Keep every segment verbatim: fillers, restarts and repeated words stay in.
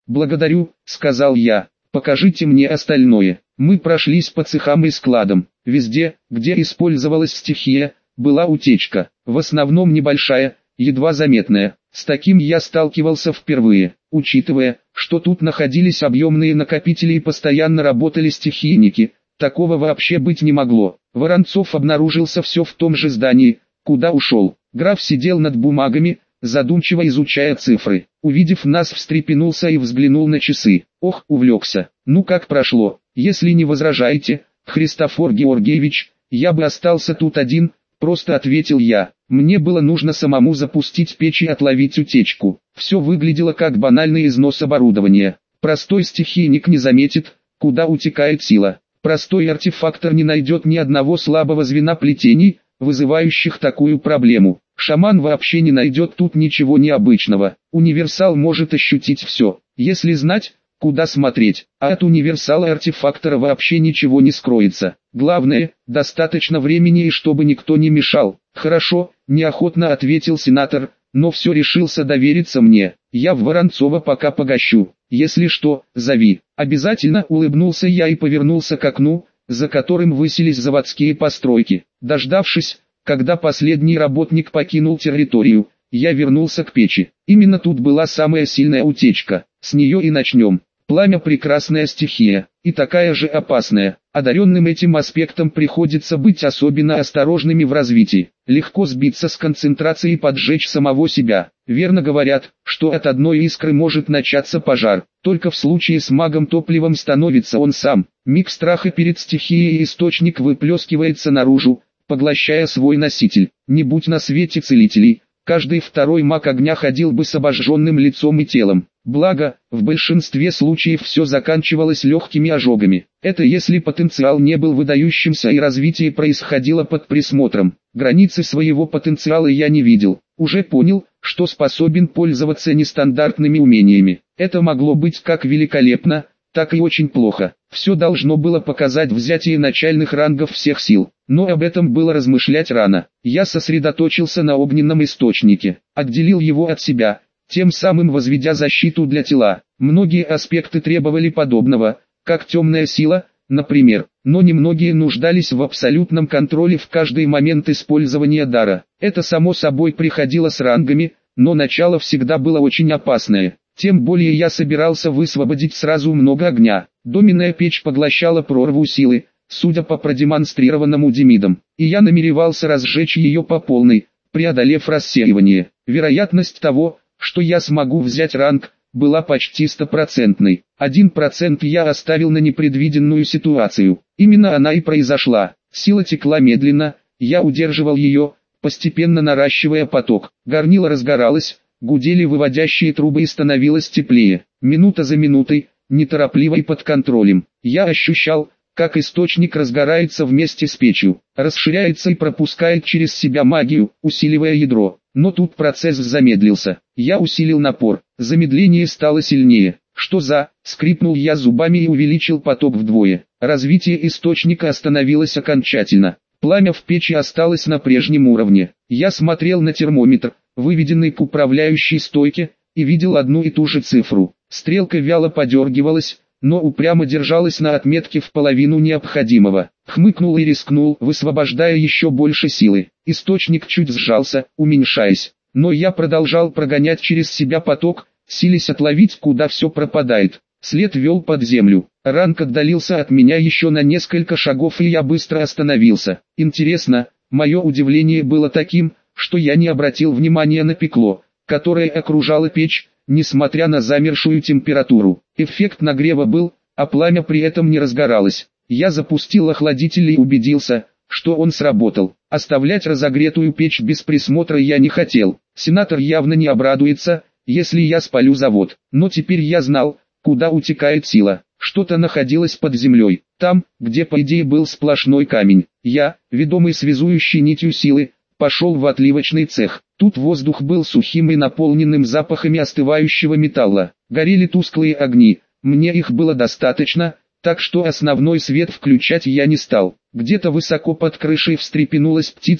«Благодарю», — сказал я. «Покажите мне остальное». Мы прошлись по цехам и складам. Везде, где использовалась стихия, была утечка. В основном небольшая, едва заметная. С таким я сталкивался впервые. Учитывая, что тут находились объемные накопители и постоянно работали стихийники, такого вообще быть не могло. Воронцов обнаружился все в том же здании, куда ушел. Граф сидел над бумагами, задумчиво изучая цифры. Увидев нас, встрепенулся и взглянул на часы. Ох, увлекся. Ну как прошло? Если не возражаете, Христофор Георгиевич, я бы остался тут один, просто ответил я. Мне было нужно самому запустить печь и отловить утечку. Все выглядело как банальный износ оборудования. Простой стихийник не заметит, куда утекает сила. Простой артефактор не найдет ни одного слабого звена плетений, вызывающих такую проблему. Шаман вообще не найдет тут ничего необычного. Универсал может ощутить все, если знать, куда смотреть. А от универсала артефактора вообще ничего не скроется. Главное, достаточно времени и чтобы никто не мешал. Хорошо, неохотно ответил сенатор, но все решился довериться мне. Я в Воронцова пока погощу. Если что, зови. Обязательно, улыбнулся я и повернулся к окну, за которым высились заводские постройки. Дождавшись, когда последний работник покинул территорию, я вернулся к печи. Именно тут была самая сильная утечка. С нее и начнем. Пламя — прекрасная стихия, и такая же опасная. Одаренным этим аспектом приходится быть особенно осторожными в развитии. Легко сбиться с концентрации и поджечь самого себя. Верно говорят, что от одной искры может начаться пожар. Только в случае с магом топливом становится он сам. Миг страха перед стихией и источник выплескивается наружу, поглощая свой носитель. Не будь на свете целителей, каждый второй маг огня ходил бы с обожженным лицом и телом. Благо, в большинстве случаев все заканчивалось легкими ожогами. Это если потенциал не был выдающимся и развитие происходило под присмотром. Границы своего потенциала я не видел. Уже понял, что способен пользоваться нестандартными умениями. Это могло быть как великолепно, так и очень плохо. Все должно было показать взятие начальных рангов всех сил. Но об этом было размышлять рано. Я сосредоточился на огненном источнике, отделил его от себя, тем самым возведя защиту для тела. Многие аспекты требовали подобного, как темная сила, например, но немногие нуждались в абсолютном контроле в каждый момент использования дара. Это само собой приходило с рангами, но начало всегда было очень опасное. Тем более я собирался высвободить сразу много огня. Доменная печь поглощала прорву силы, судя по продемонстрированному Демидом, и я намеревался разжечь ее по полной, преодолев рассеивание. Вероятность того, что я смогу взять ранг, была почти стопроцентной. Один процент я оставил на непредвиденную ситуацию. Именно она и произошла. Сила текла медленно, я удерживал ее, постепенно наращивая поток. Горнило разгоралось, гудели выводящие трубы и становилось теплее. Минута за минутой, неторопливо и под контролем. Я ощущал, как источник разгорается вместе с печью, расширяется и пропускает через себя магию, усиливая ядро. Но тут процесс замедлился. Я усилил напор, замедление стало сильнее. Что за? Скрипнул я зубами и увеличил поток вдвое. Развитие источника остановилось окончательно. Пламя в печи осталось на прежнем уровне. Я смотрел на термометр, выведенный к управляющей стойке, и видел одну и ту же цифру. Стрелка вяло подергивалась, но упрямо держалась на отметке в половину необходимого. Хмыкнул и рискнул, высвобождая еще больше силы. Источник чуть сжался, уменьшаясь. Но я продолжал прогонять через себя поток, силясь отловить, куда все пропадает. След вел под землю. Ранг отдалился от меня еще на несколько шагов, и я быстро остановился. Интересно, мое удивление было таким, что я не обратил внимания на пекло, которое окружало печь, несмотря на замершую температуру. Эффект нагрева был, а пламя при этом не разгоралось. Я запустил охладитель и убедился, что он сработал. Оставлять разогретую печь без присмотра я не хотел. Сенатор явно не обрадуется, если я спалю завод. Но теперь я знал, куда утекает сила. Что-то находилось под землей, там, где по идее был сплошной камень. Я, ведомый связующей нитью силы, пошел в отливочный цех. Тут воздух был сухим и наполненным запахами остывающего металла. Горели тусклые огни, мне их было достаточно, так что основной свет включать я не стал. Где-то высоко под крышей встрепенулась птица,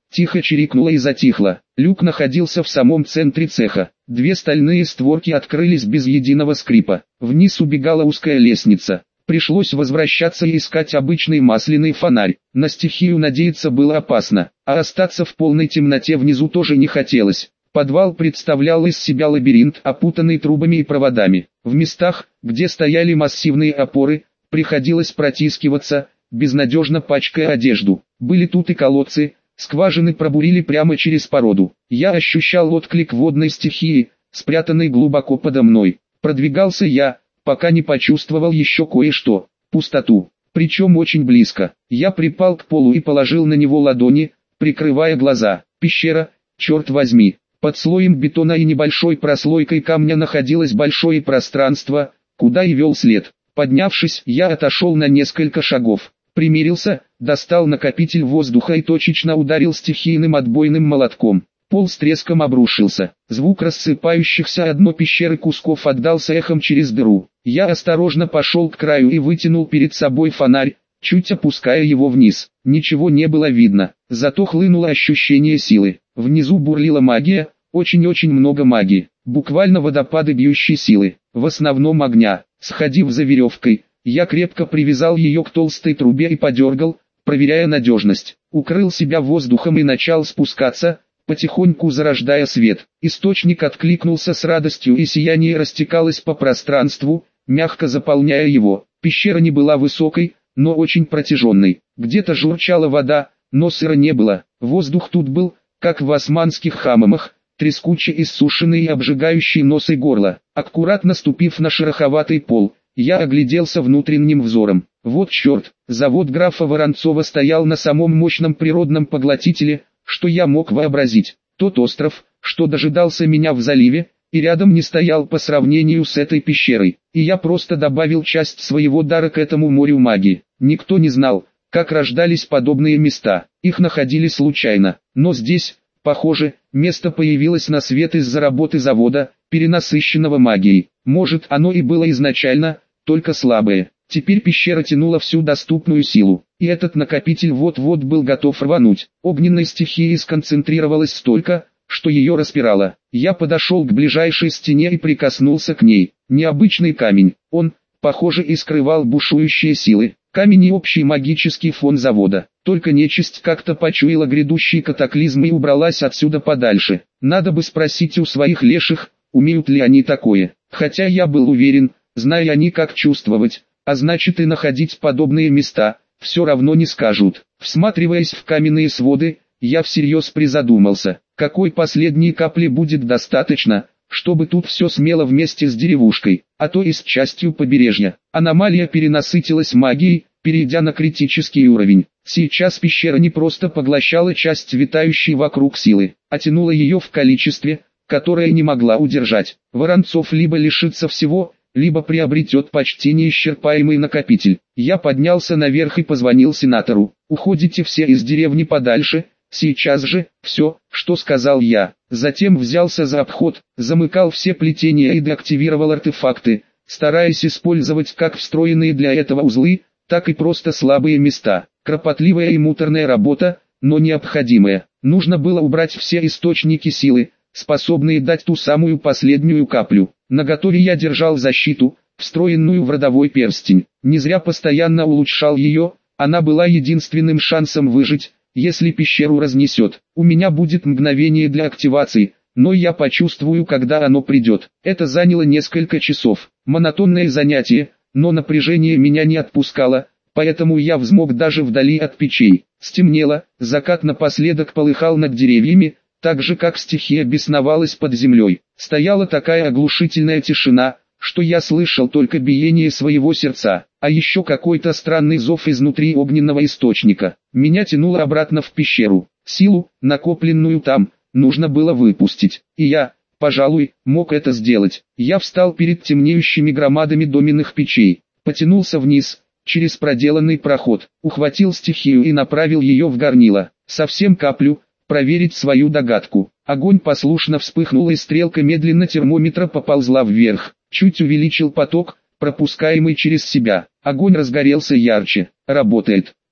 тихо чирикнула и затихла. Люк находился в самом центре цеха. Две стальные створки открылись без единого скрипа. Вниз убегала узкая лестница. Пришлось возвращаться и искать обычный масляный фонарь. На стихию надеяться было опасно, а остаться в полной темноте внизу тоже не хотелось. Подвал представлял из себя лабиринт, опутанный трубами и проводами. В местах, где стояли массивные опоры, приходилось протискиваться, безнадежно пачкая одежду. Были тут и колодцы, скважины пробурили прямо через породу. Я ощущал отклик водной стихии, спрятанной глубоко подо мной. Продвигался я, пока не почувствовал еще кое-что. Пустоту. Причем очень близко. Я припал к полу и положил на него ладони, прикрывая глаза. Пещера, черт возьми. Под слоем бетона и небольшой прослойкой камня находилось большое пространство, куда и вел след. Поднявшись, я отошел на несколько шагов. Примирился, достал накопитель воздуха и точечно ударил стихийным отбойным молотком. Пол с треском обрушился. Звук рассыпающихся о дно пещеры кусков отдался эхом через дыру. Я осторожно пошел к краю и вытянул перед собой фонарь, чуть опуская его вниз. Ничего не было видно, зато хлынуло ощущение силы. Внизу бурлила магия, очень-очень много магии. Буквально водопады бьющей силы, в основном огня. Сходив за веревкой, я крепко привязал ее к толстой трубе и подергал, проверяя надежность. Укрыл себя воздухом и начал спускаться, потихоньку зарождая свет. Источник откликнулся с радостью, и сияние растекалось по пространству, мягко заполняя его. Пещера не была высокой, но очень протяженной. Где-то журчала вода, но сыра не было. Воздух тут был, как в османских хамамах, трескучий, иссушенный и обжигающий нос и горло. Аккуратно ступив на шероховатый пол, я огляделся внутренним взором. Вот черт, завод графа Воронцова стоял на самом мощном природном поглотителе, что я мог вообразить. Тот остров, что дожидался меня в заливе, и рядом не стоял по сравнению с этой пещерой. И я просто добавил часть своего дара к этому морю магии. Никто не знал, как рождались подобные места. Их находили случайно. Но здесь, похоже, место появилось на свет из-за работы завода, перенасыщенного магией. Может, оно и было изначально, только слабое. Теперь пещера тянула всю доступную силу, и этот накопитель вот-вот был готов рвануть. Огненной стихии сконцентрировалось столько, что ее распирало. Я подошел к ближайшей стене и прикоснулся к ней. Необычный камень, он, похоже, и скрывал бушующие силы. Камень и общий магический фон завода. Только нечисть как-то почуяла грядущий катаклизм и убралась отсюда подальше. Надо бы спросить у своих леших, умеют ли они такое. Хотя я был уверен, зная они как чувствовать, а значит и находить подобные места, все равно не скажут. Всматриваясь в каменные своды, я всерьез призадумался, какой последней капли будет достаточно, чтобы тут все смело вместе с деревушкой, а то и с частью побережья. Аномалия перенасытилась магией, перейдя на критический уровень. Сейчас пещера не просто поглощала часть витающей вокруг силы, а тянула ее в количестве, которое не могла удержать. Воронцов либо лишится всего, либо приобретет почти неисчерпаемый накопитель. Я поднялся наверх и позвонил сенатору. «Уходите все из деревни подальше, сейчас же», все, что сказал я. Затем взялся за обход, замыкал все плетения и деактивировал артефакты, стараясь использовать как встроенные для этого узлы, так и просто слабые места. Кропотливая и муторная работа, но необходимая. Нужно было убрать все источники силы, способные дать ту самую последнюю каплю. Наготове я держал защиту, встроенную в родовой перстень. Не зря постоянно улучшал ее, она была единственным шансом выжить, если пещеру разнесет. У меня будет мгновение для активации, но я почувствую, когда оно придет. Это заняло несколько часов. Монотонное занятие, но напряжение меня не отпускало, поэтому я взмок даже вдали от печей. Стемнело, закат напоследок полыхал над деревьями, так же как стихия бесновалась под землей. Стояла такая оглушительная тишина, что я слышал только биение своего сердца, а еще какой-то странный зов изнутри огненного источника. Меня тянуло обратно в пещеру. Силу, накопленную там, нужно было выпустить, и я, пожалуй, мог это сделать. Я встал перед темнеющими громадами доменных печей, потянулся вниз, через проделанный проход, ухватил стихию и направил ее в горнило. Совсем каплю, проверить свою догадку. Огонь послушно вспыхнул, и стрелка медленно термометра поползла вверх. Чуть увеличил поток, пропускаемый через себя. Огонь разгорелся ярче. Работает.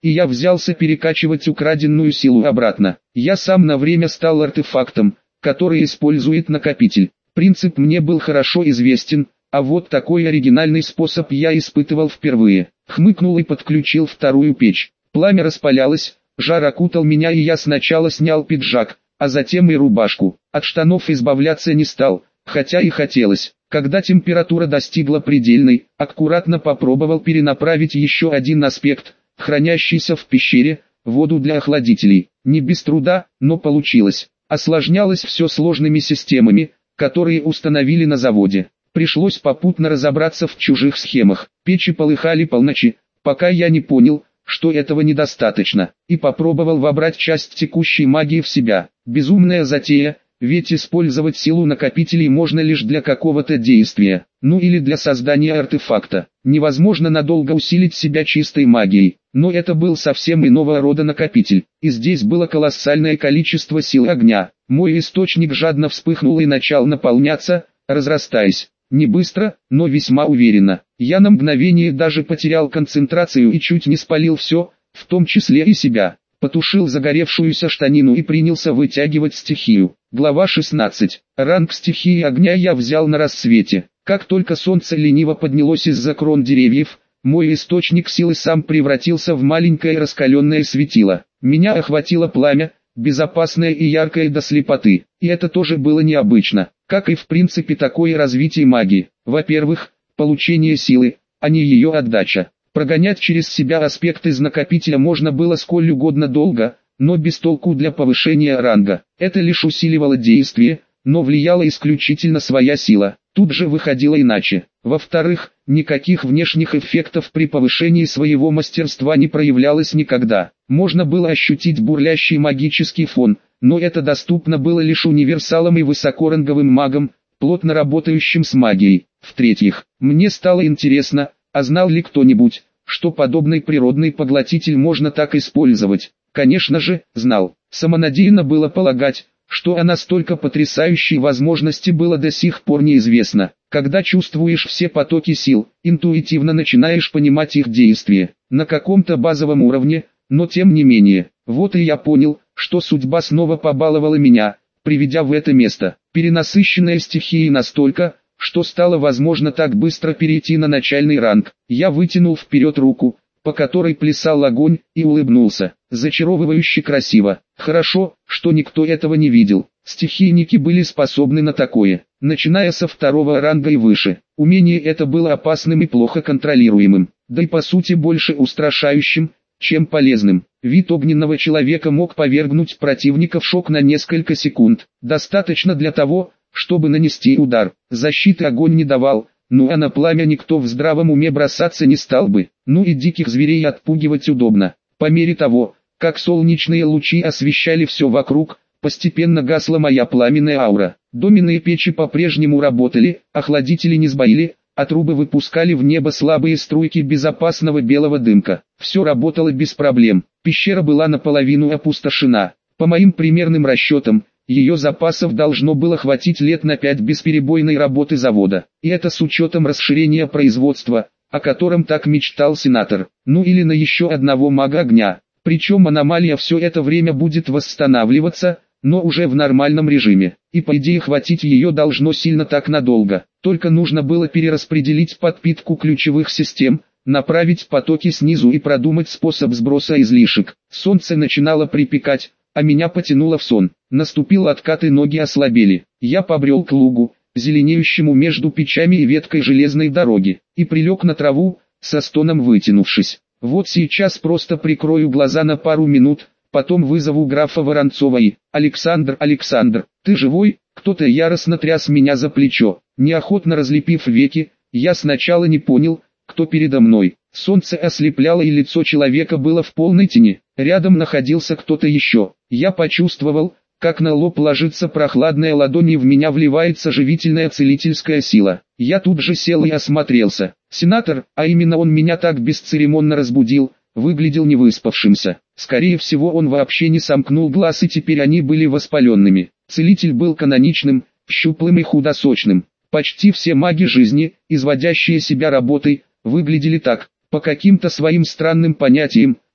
и я взялся перекачивать украденную силу обратно. Я сам на время стал артефактом, который использует накопитель. Принцип мне был хорошо известен, а вот такой оригинальный способ я испытывал впервые. Хмыкнул и подключил вторую печь. Пламя распалялось, жар окутал меня, и я сначала снял пиджак, а затем и рубашку. От штанов избавляться не стал, хотя и хотелось. Когда температура достигла предельной, аккуратно попробовал перенаправить еще один аспект, хранящийся в пещере, воду для охладителей. Не без труда, но получилось. Осложнялось все сложными системами, которые установили на заводе. Пришлось попутно разобраться в чужих схемах. Печи полыхали полночи, пока я не понял, что этого недостаточно, и попробовал вобрать часть текущей магии в себя. Безумная затея, ведь использовать силу накопителей можно лишь для какого-то действия, ну или для создания артефакта. Невозможно надолго усилить себя чистой магией, но это был совсем иного рода накопитель, и здесь было колоссальное количество сил огня. Мой источник жадно вспыхнул и начал наполняться, разрастаясь. Не быстро, но весьма уверенно. Я на мгновение даже потерял концентрацию и чуть не спалил все, в том числе и себя. Потушил загоревшуюся штанину и принялся вытягивать стихию. Глава шестнадцать. Ранг стихии огня я взял на рассвете. Как только солнце лениво поднялось из-за крон деревьев, мой источник силы сам превратился в маленькое раскаленное светило. Меня охватило пламя, безопасное и яркое до слепоты. И это тоже было необычно, как и в принципе такое развитие магии. Во-первых, получение силы, а не ее отдача. Прогонять через себя аспект из накопителя можно было сколь угодно долго, но без толку для повышения ранга. Это лишь усиливало действие, но влияла исключительно своя сила. Тут же выходило иначе. Во-вторых, никаких внешних эффектов при повышении своего мастерства не проявлялось никогда. Можно было ощутить бурлящий магический фон, но это доступно было лишь универсалам и высокоранговым магам, плотно работающим с магией. В-третьих, мне стало интересно, а знал ли кто-нибудь, что подобный природный поглотитель можно так использовать? Конечно же, знал. Самонадеянно было полагать, что о настолько потрясающей возможности было до сих пор неизвестно. Когда чувствуешь все потоки сил, интуитивно начинаешь понимать их действие. На каком-то базовом уровне, но тем не менее. Вот и я понял, что судьба снова побаловала меня, приведя в это место. Перенасыщенная стихией настолько, что стало возможно так быстро перейти на начальный ранг. Я вытянул вперед руку, по которой плясал огонь, и улыбнулся. Зачаровывающе красиво. Хорошо, что никто этого не видел. Стихийники были способны на такое, начиная со второго ранга и выше. Умение это было опасным и плохо контролируемым, да и по сути больше устрашающим, чем полезным. Вид огненного человека мог повергнуть противника в шок на несколько секунд. Достаточно для того, чтобы нанести удар. Защиты огонь не давал, ну а на пламя никто в здравом уме бросаться не стал бы. Ну и диких зверей отпугивать удобно. По мере того, как солнечные лучи освещали все вокруг, постепенно гасла моя пламенная аура. Доменные печи по-прежнему работали, охладители не сбоили, а трубы выпускали в небо слабые струйки безопасного белого дымка. Все работало без проблем. Пещера была наполовину опустошена. По моим примерным расчетам, ее запасов должно было хватить лет на пять бесперебойной работы завода. И это с учетом расширения производства, о котором так мечтал сенатор. Ну или на еще одного мага огня. Причем аномалия все это время будет восстанавливаться, но уже в нормальном режиме. И по идее хватить ее должно сильно так надолго. Только нужно было перераспределить подпитку ключевых систем, направить потоки снизу и продумать способ сброса излишек. Солнце начинало припекать, а меня потянуло в сон. Наступил откат и ноги ослабели. Я побрел к лугу, зеленеющему между печами и веткой железной дороги, и прилег на траву, со стоном вытянувшись. Вот сейчас просто прикрою глаза на пару минут, потом вызову графа Воронцова и... «Александр, Александр, ты живой?» Кто-то яростно тряс меня за плечо. Неохотно разлепив веки, я сначала не понял, кто передо мной. Солнце ослепляло, и лицо человека было в полной тени. Рядом находился кто-то еще. Я почувствовал, как на лоб ложится прохладная ладонь, и в меня вливается живительная целительская сила. Я тут же сел и осмотрелся. Сенатор, а именно он меня так бесцеремонно разбудил, выглядел невыспавшимся. Скорее всего, он вообще не сомкнул глаз, и теперь они были воспаленными. Целитель был каноничным, щуплым и худосочным. Почти все маги жизни, изводящие себя работой, выглядели так. По каким-то своим странным понятиям,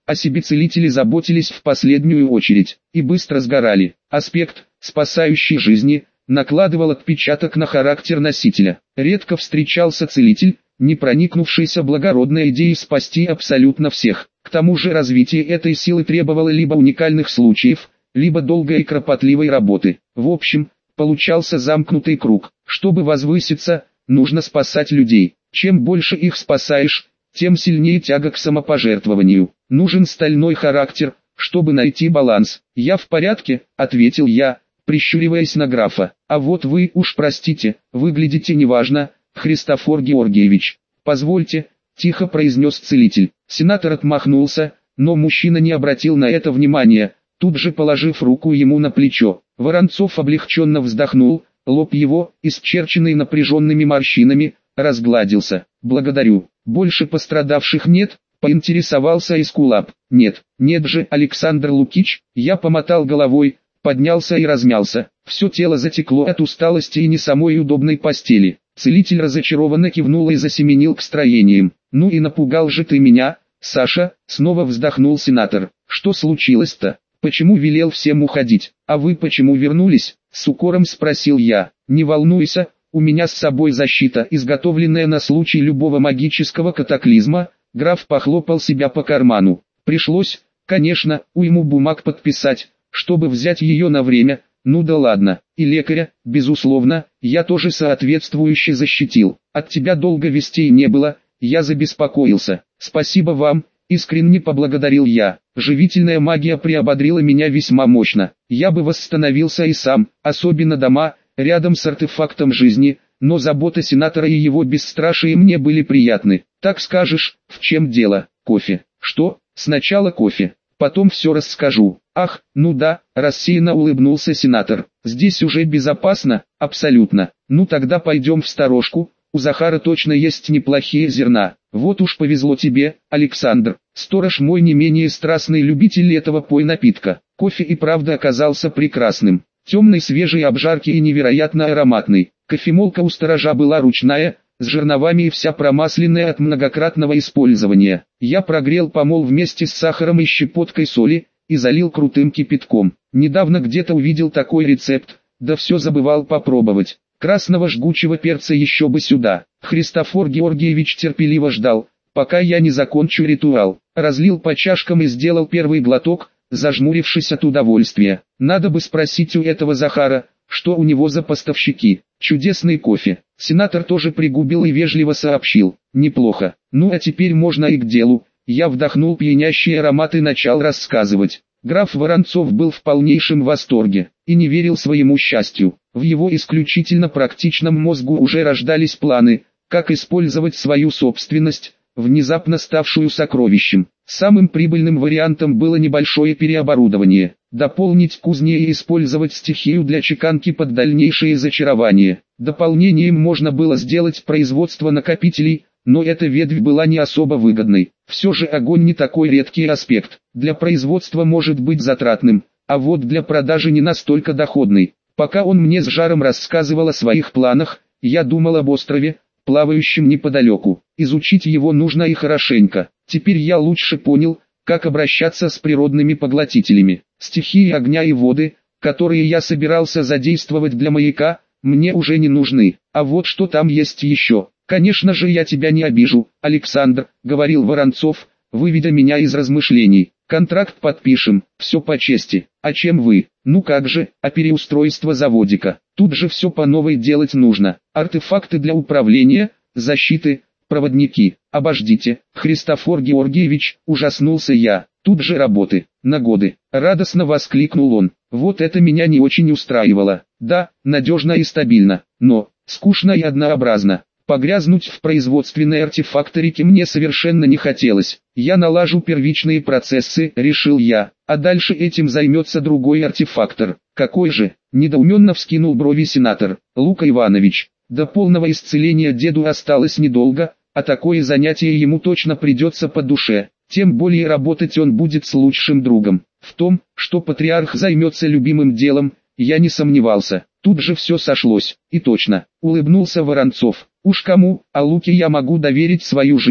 О себе целители заботились в последнюю очередь, и быстро сгорали. Аспект, спасающий жизни, накладывал отпечаток на характер носителя. Редко встречался целитель, не проникнувшийся благородной идеей спасти абсолютно всех. К тому же развитие этой силы требовало либо уникальных случаев, либо долгой и кропотливой работы. В общем, получался замкнутый круг. Чтобы возвыситься, нужно спасать людей. Чем больше их спасаешь, тем сильнее тяга к самопожертвованию. Нужен стальной характер, чтобы найти баланс. «Я в порядке», — ответил я, прищуриваясь на графа. «А вот вы, уж простите, выглядите неважно, Христофор Георгиевич». «Позвольте», — тихо произнес целитель. Сенатор отмахнулся, но мужчина не обратил на это внимания, тут же положив руку ему на плечо. Воронцов облегченно вздохнул, лоб его, исчерченный напряженными морщинами, разгладился. «Благодарю. Больше пострадавших нет?» — поинтересовался Эскулап. «Нет, нет же, Александр Лукич». Я помотал головой, поднялся и размялся. Все тело затекло от усталости и не самой удобной постели. Целитель разочарованно кивнул и засеменил к строениям. «Ну и напугал же ты меня, Саша», — снова вздохнул сенатор. «Что случилось-то? Почему велел всем уходить? А вы почему вернулись?» — с укором спросил я. «Не волнуйся, у меня с собой защита, изготовленная на случай любого магического катаклизма». Граф похлопал себя по карману. Пришлось, конечно, уйму бумаг подписать, чтобы взять ее на время. Ну да ладно. И лекаря, безусловно, я тоже соответствующе защитил. От тебя долго вестей не было, я забеспокоился. Спасибо вам, искренне поблагодарил я. Живительная магия приободрила меня весьма мощно. Я бы восстановился и сам, особенно дома, рядом с артефактом жизни, но забота сенатора и его бесстрашие мне были приятны. Так скажешь, в чем дело? Кофе. Что? Сначала кофе, потом все расскажу. Ах, ну да, рассеянно улыбнулся сенатор. Здесь уже безопасно? Абсолютно. Ну тогда пойдем в сторожку, у Захара точно есть неплохие зерна. Вот уж повезло тебе, Александр. Сторож мой не менее страстный любитель этого пой-напитка. Кофе и правда оказался прекрасным. Темный, свежий обжарки и невероятно ароматный. Кофемолка у сторожа была ручная, с жерновами и вся промасленная от многократного использования. Я прогрел помол вместе с сахаром и щепоткой соли, и залил крутым кипятком. Недавно где-то увидел такой рецепт, да все забывал попробовать. Красного жгучего перца еще бы сюда. Христофор Георгиевич терпеливо ждал, пока я не закончу ритуал. Разлил по чашкам и сделал первый глоток, зажмурившись от удовольствия. Надо бы спросить у этого Захара, что у него за поставщики. Чудесный кофе. Сенатор тоже пригубил и вежливо сообщил. Неплохо. Ну а теперь можно и к делу. Я вдохнул пьянящий аромат и начал рассказывать. Граф Воронцов был в полнейшем восторге и не верил своему счастью. В его исключительно практичном мозгу уже рождались планы, как использовать свою собственность, внезапно ставшую сокровищем. Самым прибыльным вариантом было небольшое переоборудование, дополнить кузни и использовать стихию для чеканки под дальнейшее зачарование. Дополнением можно было сделать производство накопителей, но эта ветвь была не особо выгодной. Все же огонь не такой редкий аспект, для производства может быть затратным, а вот для продажи не настолько доходный. Пока он мне с жаром рассказывал о своих планах, я думал об острове, плавающем неподалеку. Изучить его нужно и хорошенько. Теперь я лучше понял, как обращаться с природными поглотителями. Стихии огня и воды, которые я собирался задействовать для маяка, мне уже не нужны. А вот что там есть еще. «Конечно же я тебя не обижу, Александр», — говорил Воронцов, выведя меня из размышлений. «Контракт подпишем, все по чести. А чем вы? Ну как же, а переустройство заводика? Тут же все по новой делать нужно. Артефакты для управления, защиты, проводники. Обождите, Христофор Георгиевич», — ужаснулся я. «Тут же работы, на годы», — радостно воскликнул он. Вот это меня не очень устраивало. Да, надежно и стабильно, но скучно и однообразно. Погрязнуть в производственной артефакторике мне совершенно не хотелось. Я налажу первичные процессы, решил я, а дальше этим займется другой артефактор. Какой же? Недоуменно вскинул брови сенатор. Лука Иванович. До полного исцеления деду осталось недолго, а такое занятие ему точно придется по душе. Тем более работать он будет с лучшим другом. В том, что патриарх займется любимым делом, я не сомневался. Тут же все сошлось. И точно, улыбнулся Воронцов. Уж кому, а Луке я могу доверить свою жизнь,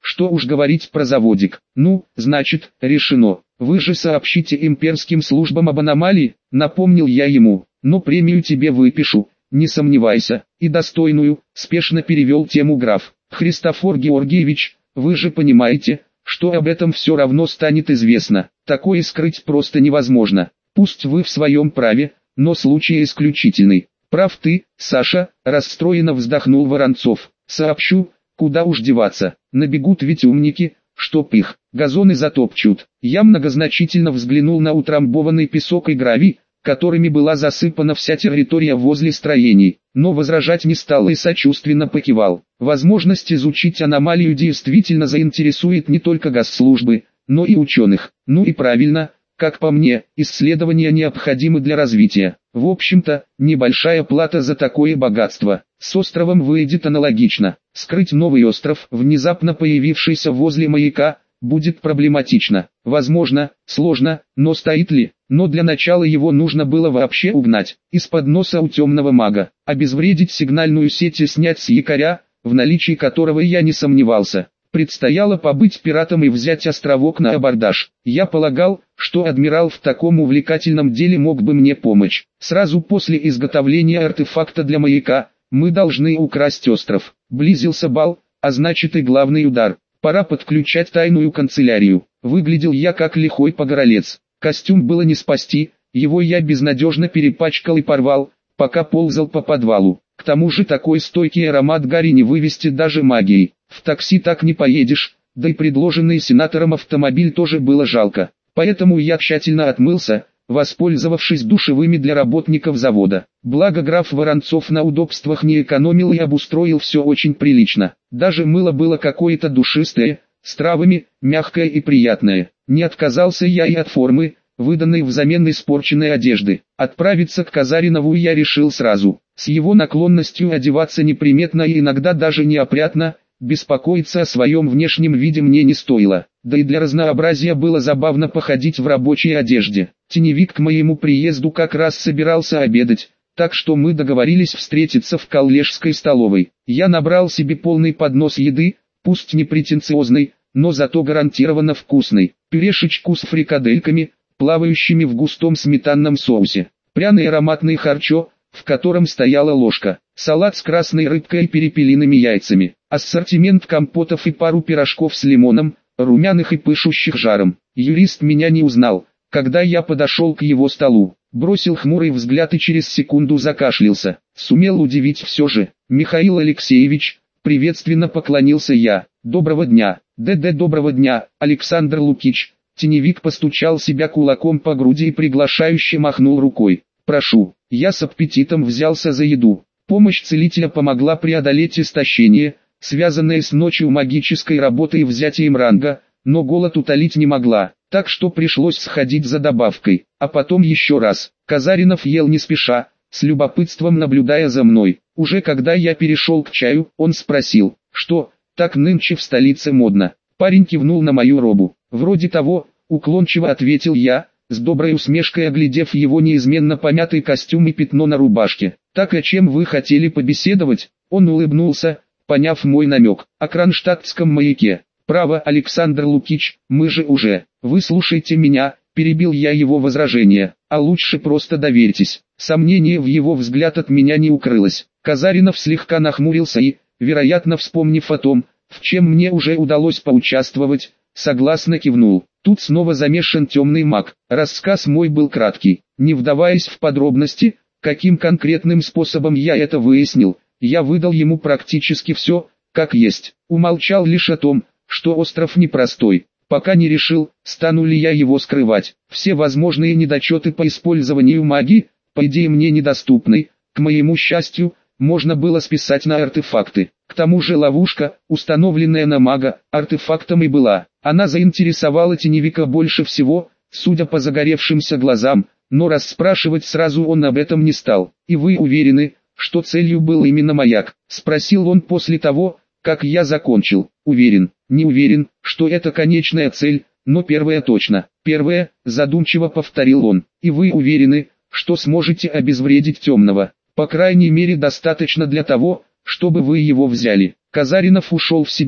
что уж говорить про заводик. Ну, значит, решено. Вы же сообщите имперским службам об аномалии, напомнил я ему. Но премию тебе выпишу, не сомневайся, и достойную, спешно перевел тему граф. Христофор Георгиевич, вы же понимаете, что об этом все равно станет известно. Такое скрыть просто невозможно. Пусть вы в своем праве, но случай исключительный. Прав ты, Саша, расстроенно вздохнул Воронцов. Сообщу, куда уж деваться, набегут ведь умники, чтоб их газоны затопчут. Я многозначительно взглянул на утрамбованный песок и гравий, которыми была засыпана вся территория возле строений, но возражать не стал и сочувственно покивал. Возможность изучить аномалию действительно заинтересует не только госслужбы, но и ученых. Ну и правильно, как по мне, исследования необходимы для развития. В общем-то, небольшая плата за такое богатство. С островом выйдет аналогично. Скрыть новый остров, внезапно появившийся возле маяка, будет проблематично. Возможно, сложно, но стоит ли? Но для начала его нужно было вообще угнать из-под носа у темного мага, обезвредить сигнальную сеть и снять с якоря, в наличии которого я не сомневался. Предстояло побыть пиратом и взять островок на абордаж. Я полагал, что адмирал в таком увлекательном деле мог бы мне помочь. Сразу после изготовления артефакта для маяка, мы должны украсть остров. Близился бал, а значит и главный удар. Пора подключать тайную канцелярию. Выглядел я как лихой погорелец. Костюм было не спасти, его я безнадежно перепачкал и порвал, пока ползал по подвалу. К тому же такой стойкий аромат гари не вывести даже магией. В такси так не поедешь, да и предложенный сенатором автомобиль тоже было жалко. Поэтому я тщательно отмылся, воспользовавшись душевыми для работников завода. Благо граф Воронцов на удобствах не экономил и обустроил все очень прилично. Даже мыло было какое-то душистое, с травами, мягкое и приятное. Не отказался я и от формы, выданной взамен испорченной одежды. Отправиться к Казаринову я решил сразу. С его наклонностью одеваться неприметно и иногда даже неопрятно, беспокоиться о своем внешнем виде мне не стоило. Да и для разнообразия было забавно походить в рабочей одежде. Теневик к моему приезду как раз собирался обедать, так что мы договорились встретиться в коллежской столовой. Я набрал себе полный поднос еды, пусть не претенциозной, но зато гарантированно вкусной. Пюрешечку с фрикадельками, плавающими в густом сметанном соусе. Пряный ароматный харчо, в котором стояла ложка. Салат с красной рыбкой и перепелиными яйцами. Ассортимент компотов и пару пирожков с лимоном, румяных и пышущих жаром. Юрист меня не узнал, когда я подошел к его столу. Бросил хмурый взгляд и через секунду закашлялся. Сумел удивить все же. Михаил Алексеевич, приветственно поклонился я. Доброго дня. ДД доброго дня, Александр Лукич. Теневик постучал себя кулаком по груди и приглашающе махнул рукой. Прошу. Я с аппетитом взялся за еду. Помощь целителя помогла преодолеть истощение, связанное с ночью магической работой и взятием ранга, но голод утолить не могла, так что пришлось сходить за добавкой, а потом еще раз. Казаринов ел не спеша, с любопытством наблюдая за мной. Уже когда я перешел к чаю, он спросил, что, так нынче в столице модно. Парень кивнул на мою робу. Вроде того, уклончиво ответил я, с доброй усмешкой оглядев его неизменно помятый костюм и пятно на рубашке. Так о чем вы хотели побеседовать? Он улыбнулся, поняв мой намек. О кронштадтском маяке. Право, Александр Лукич, мы же уже. Выслушайте меня, перебил я его возражение, а лучше просто доверьтесь. Сомнение в его взгляд от меня не укрылось. Казаринов слегка нахмурился и, вероятно вспомнив о том, в чем мне уже удалось поучаствовать, согласно кивнул. Тут снова замешан темный маг. Рассказ мой был краткий. Не вдаваясь в подробности, каким конкретным способом я это выяснил, я выдал ему практически все, как есть. Умолчал лишь о том, что остров непростой. Пока не решил, стану ли я его скрывать. Все возможные недочеты по использованию магии, по идее мне недоступны, к моему счастью, можно было списать на артефакты. К тому же ловушка, установленная на мага, артефактом и была. Она заинтересовала Теневика больше всего, судя по загоревшимся глазам, но расспрашивать сразу он об этом не стал. «И вы уверены, что целью был именно маяк?» – спросил он после того, как я закончил. «Уверен, не уверен, что это конечная цель, но первая точно». «Первая», – задумчиво повторил он. «И вы уверены, что сможете обезвредить темного? По крайней мере достаточно для того, чтобы вы его взяли». Казаринов ушел в себя,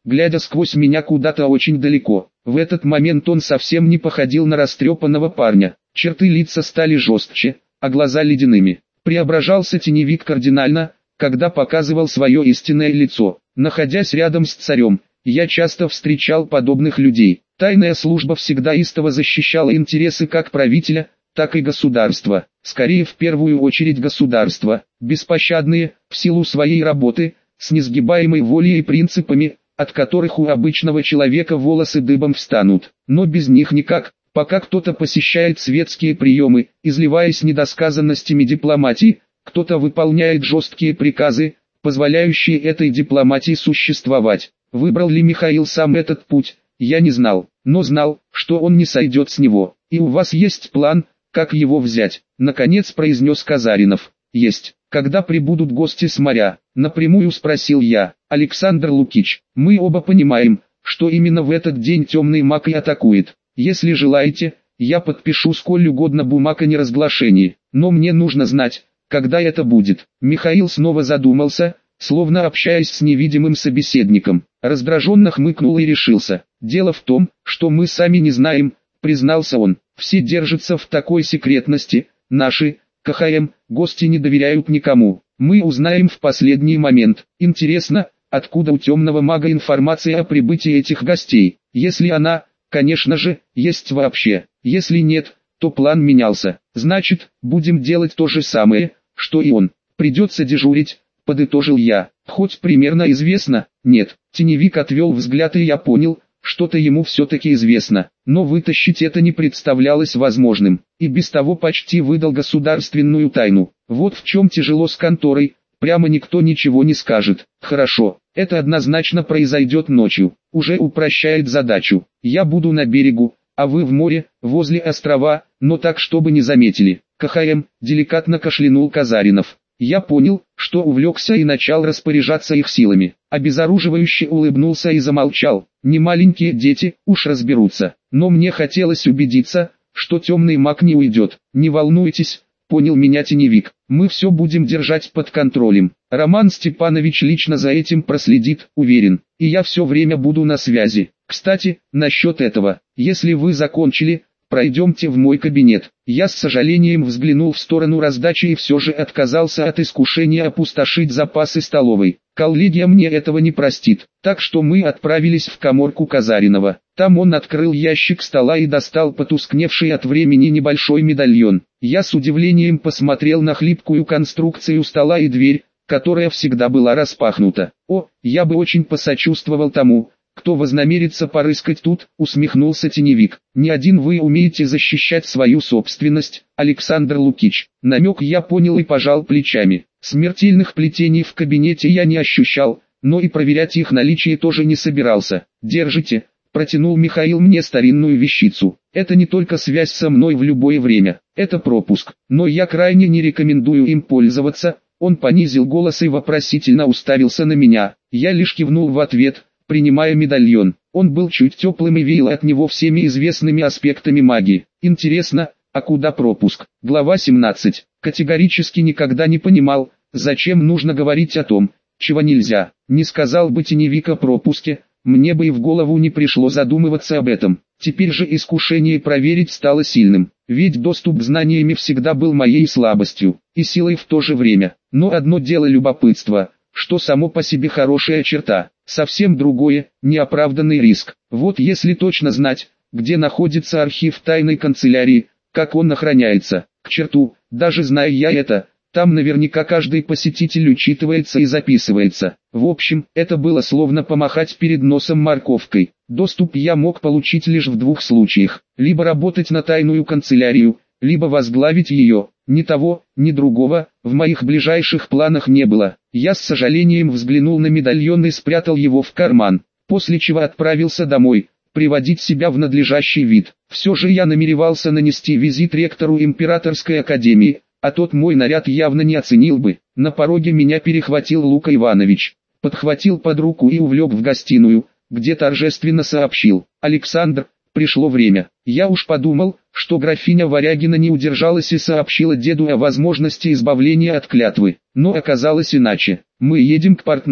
глядя сквозь меня куда-то очень далеко. В этот момент он совсем не походил на растрепанного парня. Черты лица стали жестче, а глаза ледяными. Преображался теневик кардинально, когда показывал свое истинное лицо. Находясь рядом с царем, я часто встречал подобных людей. Тайная служба всегда истово защищала интересы как правителя, так и государства. Скорее в первую очередь государства, беспощадные, в силу своей работы, с несгибаемой волей и принципами, от которых у обычного человека волосы дыбом встанут. Но без них никак, пока кто-то посещает светские приемы, изливаясь недосказанностями дипломатии, кто-то выполняет жесткие приказы, позволяющие этой дипломатии существовать. Выбрал ли Михаил сам этот путь, я не знал, но знал, что он не сойдет с него. И у вас есть план, как его взять? Наконец произнес Казаринов. Есть. Когда прибудут гости с моря? Напрямую спросил я. Александр Лукич, мы оба понимаем, что именно в этот день темный маг и атакует. Если желаете, я подпишу сколь угодно бумаг о неразглашении, но мне нужно знать, когда это будет. Михаил снова задумался, словно общаясь с невидимым собеседником. Раздраженно хмыкнул и решился. Дело в том, что мы сами не знаем, признался он. Все держатся в такой секретности, наши, КХМ, гости не доверяют никому. Мы узнаем в последний момент. Интересно, откуда у темного мага информация о прибытии этих гостей? Если она, конечно же, есть вообще. Если нет, то план менялся. Значит, будем делать то же самое, что и он. Придется дежурить, подытожил я. Хоть примерно известно, нет. Теневик отвел взгляд, и я понял, что-то ему все-таки известно, но вытащить это не представлялось возможным, и без того почти выдал государственную тайну. Вот в чем тяжело с конторой, прямо никто ничего не скажет. Хорошо, это однозначно произойдет ночью, уже упрощает задачу. Я буду на берегу, а вы в море, возле острова, но так, чтобы не заметили. КХМ, деликатно кашлянул Казаринов. Я понял, что увлекся и начал распоряжаться их силами. Обезоруживающе улыбнулся и замолчал. Не маленькие дети, уж разберутся. Но мне хотелось убедиться, что темный маг не уйдет. Не волнуйтесь, понял меня теневик. Мы все будем держать под контролем. Роман Степанович лично за этим проследит, уверен. И я все время буду на связи. Кстати, насчет этого, если вы закончили, пройдемте в мой кабинет. Я с сожалением взглянул в сторону раздачи и все же отказался от искушения опустошить запасы столовой. Коллегия мне этого не простит, так что мы отправились в каморку Казаринова. Там он открыл ящик стола и достал потускневший от времени небольшой медальон. Я с удивлением посмотрел на хлипкую конструкцию стола и дверь, которая всегда была распахнута. О, я бы очень посочувствовал тому, кто вознамерится порыскать тут, усмехнулся теневик. Не один вы умеете защищать свою собственность, Александр Лукич. Намек я понял и пожал плечами. Смертельных плетений в кабинете я не ощущал, но и проверять их наличие тоже не собирался. Держите, протянул Михаил мне старинную вещицу. Это не только связь со мной в любое время, это пропуск, но я крайне не рекомендую им пользоваться. Он понизил голос и вопросительно уставился на меня. Я лишь кивнул в ответ, принимая медальон. Он был чуть теплым и веял от него всеми известными аспектами магии. Интересно, а куда пропуск? Глава семнадцать. Категорически никогда не понимал, зачем нужно говорить о том, чего нельзя. Не сказал бы теневик о пропуске, мне бы и в голову не пришло задумываться об этом. Теперь же искушение проверить стало сильным, ведь доступ к знаниями всегда был моей слабостью, и силой в то же время. Но одно дело любопытство, что само по себе хорошая черта, совсем другое, неоправданный риск. Вот если точно знать, где находится архив тайной канцелярии, как он охраняется, к черту, даже зная я это, там наверняка каждый посетитель учитывается и записывается. В общем, это было словно помахать перед носом морковкой. Доступ я мог получить лишь в двух случаях: либо работать на тайную канцелярию, либо возглавить ее. Ни того, ни другого в моих ближайших планах не было. Я с сожалением взглянул на медальон и спрятал его в карман, после чего отправился домой, приводить себя в надлежащий вид. Все же я намеревался нанести визит ректору Императорской академии, а тот мой наряд явно не оценил бы. На пороге меня перехватил Лука Иванович, подхватил под руку и увлек в гостиную, где торжественно сообщил: «Александр, пришло время». Я уж подумал, что графиня Варягина не удержалась и сообщила деду о возможности избавления от клятвы, но оказалось иначе. «Мы едем к портному»,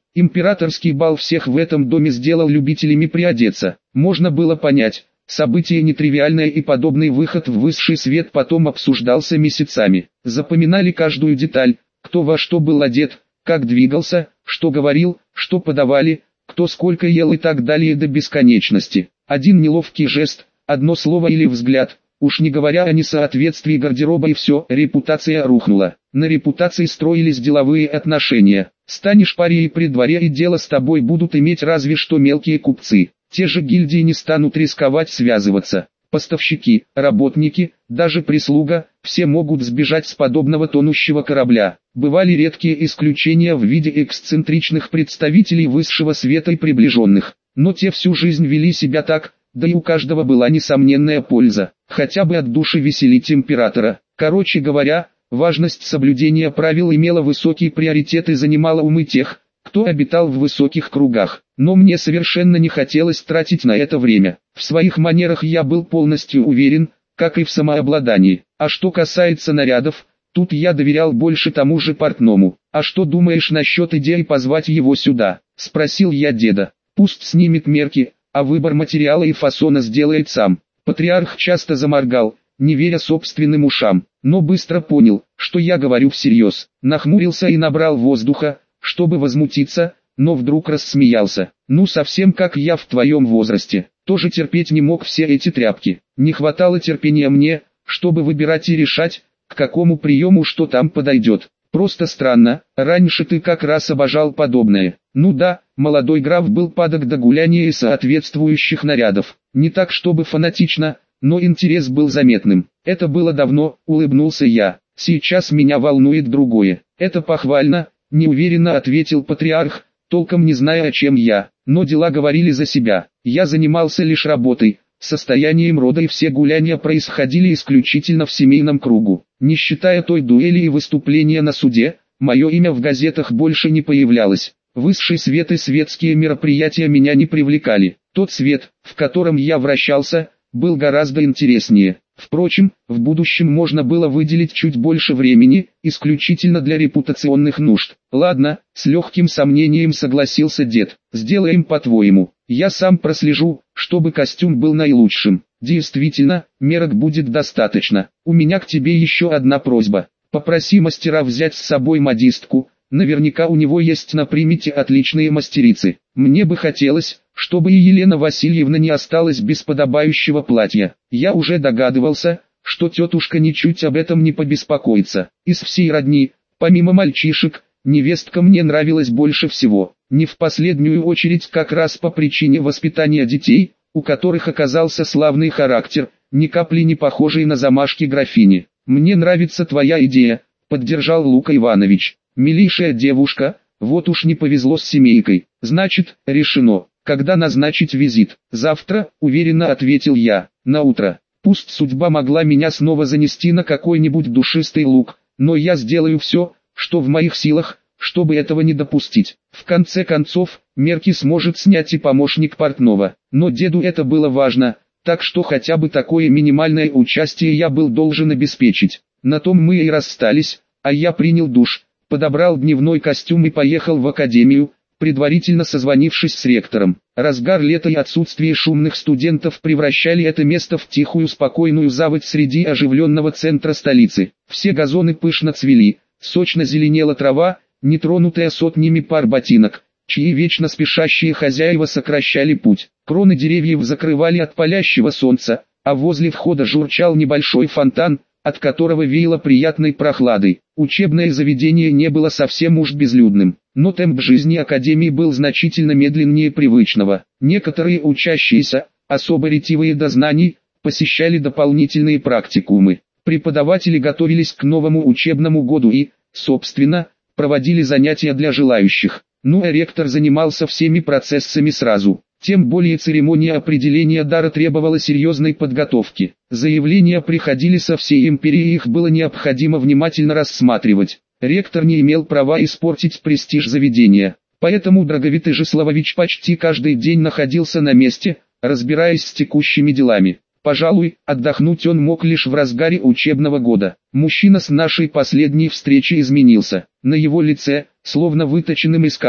Императорский бал всех в этом доме сделал любителями приодеться. Можно было понять, событие нетривиальное, и подобный выход в высший свет потом обсуждался месяцами. Запоминали каждую деталь, кто во что был одет, как двигался, что говорил, что подавали, кто сколько ел и так далее до бесконечности. Один неловкий жест, одно слово или взгляд, уж не говоря о несоответствии гардероба, и все, репутация рухнула. На репутации строились деловые отношения. Станешь парией при дворе, и дело с тобой будут иметь разве что мелкие купцы. Те же гильдии не станут рисковать связываться. Поставщики, работники, даже прислуга, все могут сбежать с подобного тонущего корабля. Бывали редкие исключения в виде эксцентричных представителей высшего света и приближенных, но те всю жизнь вели себя так, да и у каждого была несомненная польза, хотя бы от души веселить императора. Короче говоря, важность соблюдения правил имела высокий приоритет и занимала умы тех, кто обитал в высоких кругах. Но мне совершенно не хотелось тратить на это время. В своих манерах я был полностью уверен, как и в самообладании. А что касается нарядов, тут я доверял больше тому же портному. «А что думаешь насчет идеи позвать его сюда?» – спросил я деда. «Пусть снимет мерки, а выбор материала и фасона сделает сам». Патриарх часто заморгал, не веря собственным ушам, но быстро понял, что я говорю всерьез. Нахмурился и набрал воздуха, чтобы возмутиться, но вдруг рассмеялся. «Ну, совсем как я в твоем возрасте, тоже терпеть не мог все эти тряпки. Не хватало терпения мне, чтобы выбирать и решать, к какому приему что там подойдет. Просто странно, раньше ты как раз обожал подобное». Ну да, молодой граф был падок до гуляния и соответствующих нарядов. Не так чтобы фанатично, но интерес был заметным. Это было давно, улыбнулся я. Сейчас меня волнует другое. Это похвально, неуверенно ответил патриарх, толком не зная, о чем я. Но дела говорили за себя. Я занимался лишь работой, состоянием рода, и все гуляния происходили исключительно в семейном кругу. Не считая той дуэли и выступления на суде, мое имя в газетах больше не появлялось. Высший свет и светские мероприятия меня не привлекали. Тот свет, в котором я вращался, был гораздо интереснее. Впрочем, в будущем можно было выделить чуть больше времени, исключительно для репутационных нужд. «Ладно», — с легким сомнением согласился дед, — «сделаем по-твоему. Я сам прослежу, чтобы костюм был наилучшим». «Действительно, мерок будет достаточно. У меня к тебе еще одна просьба. Попроси мастера взять с собой модистку. Наверняка у него есть на примете отличные мастерицы. Мне бы хотелось, чтобы и Елена Васильевна не осталась без подобающего платья». Я уже догадывался, что тетушка ничуть об этом не побеспокоится. Из всей родни, помимо мальчишек, невестка мне нравилась больше всего. Не в последнюю очередь как раз по причине воспитания детей, у которых оказался славный характер, ни капли не похожий на замашки графини. «Мне нравится твоя идея», — поддержал Лука Иванович. «Милейшая девушка, вот уж не повезло с семейкой. Значит, решено. Когда назначить визит?» «Завтра», — уверенно ответил я, — «на утро. Пусть судьба могла меня снова занести на какой-нибудь душистый луг, но я сделаю все, что в моих силах, чтобы этого не допустить. В конце концов, мерки сможет снять и помощник портного». Но деду это было важно, так что хотя бы такое минимальное участие я был должен обеспечить. На том мы и расстались, а я принял душ, подобрал дневной костюм и поехал в академию, предварительно созвонившись с ректором. Разгар лета и отсутствие шумных студентов превращали это место в тихую спокойную заводь среди оживленного центра столицы. Все газоны пышно цвели, сочно зеленела трава, не тронутая сотнями пар ботинок, чьи вечно спешащие хозяева сокращали путь. Кроны деревьев закрывали от палящего солнца, а возле входа журчал небольшой фонтан, от которого веяло приятной прохладой. Учебное заведение не было совсем уж безлюдным, но темп жизни академии был значительно медленнее привычного. Некоторые учащиеся, особо ретивые до знаний, посещали дополнительные практикумы. Преподаватели готовились к новому учебному году и, собственно, проводили занятия для желающих. Ну а ректор занимался всеми процессами сразу. Тем более церемония определения дара требовала серьезной подготовки. Заявления приходили со всей империи, и их было необходимо внимательно рассматривать. Ректор не имел права испортить престиж заведения. Поэтому Драговит Ижеславович почти каждый день находился на месте, разбираясь с текущими делами. Пожалуй, отдохнуть он мог лишь в разгаре учебного года. Мужчина с нашей последней встречи изменился. На его лице, словно выточенным из камня,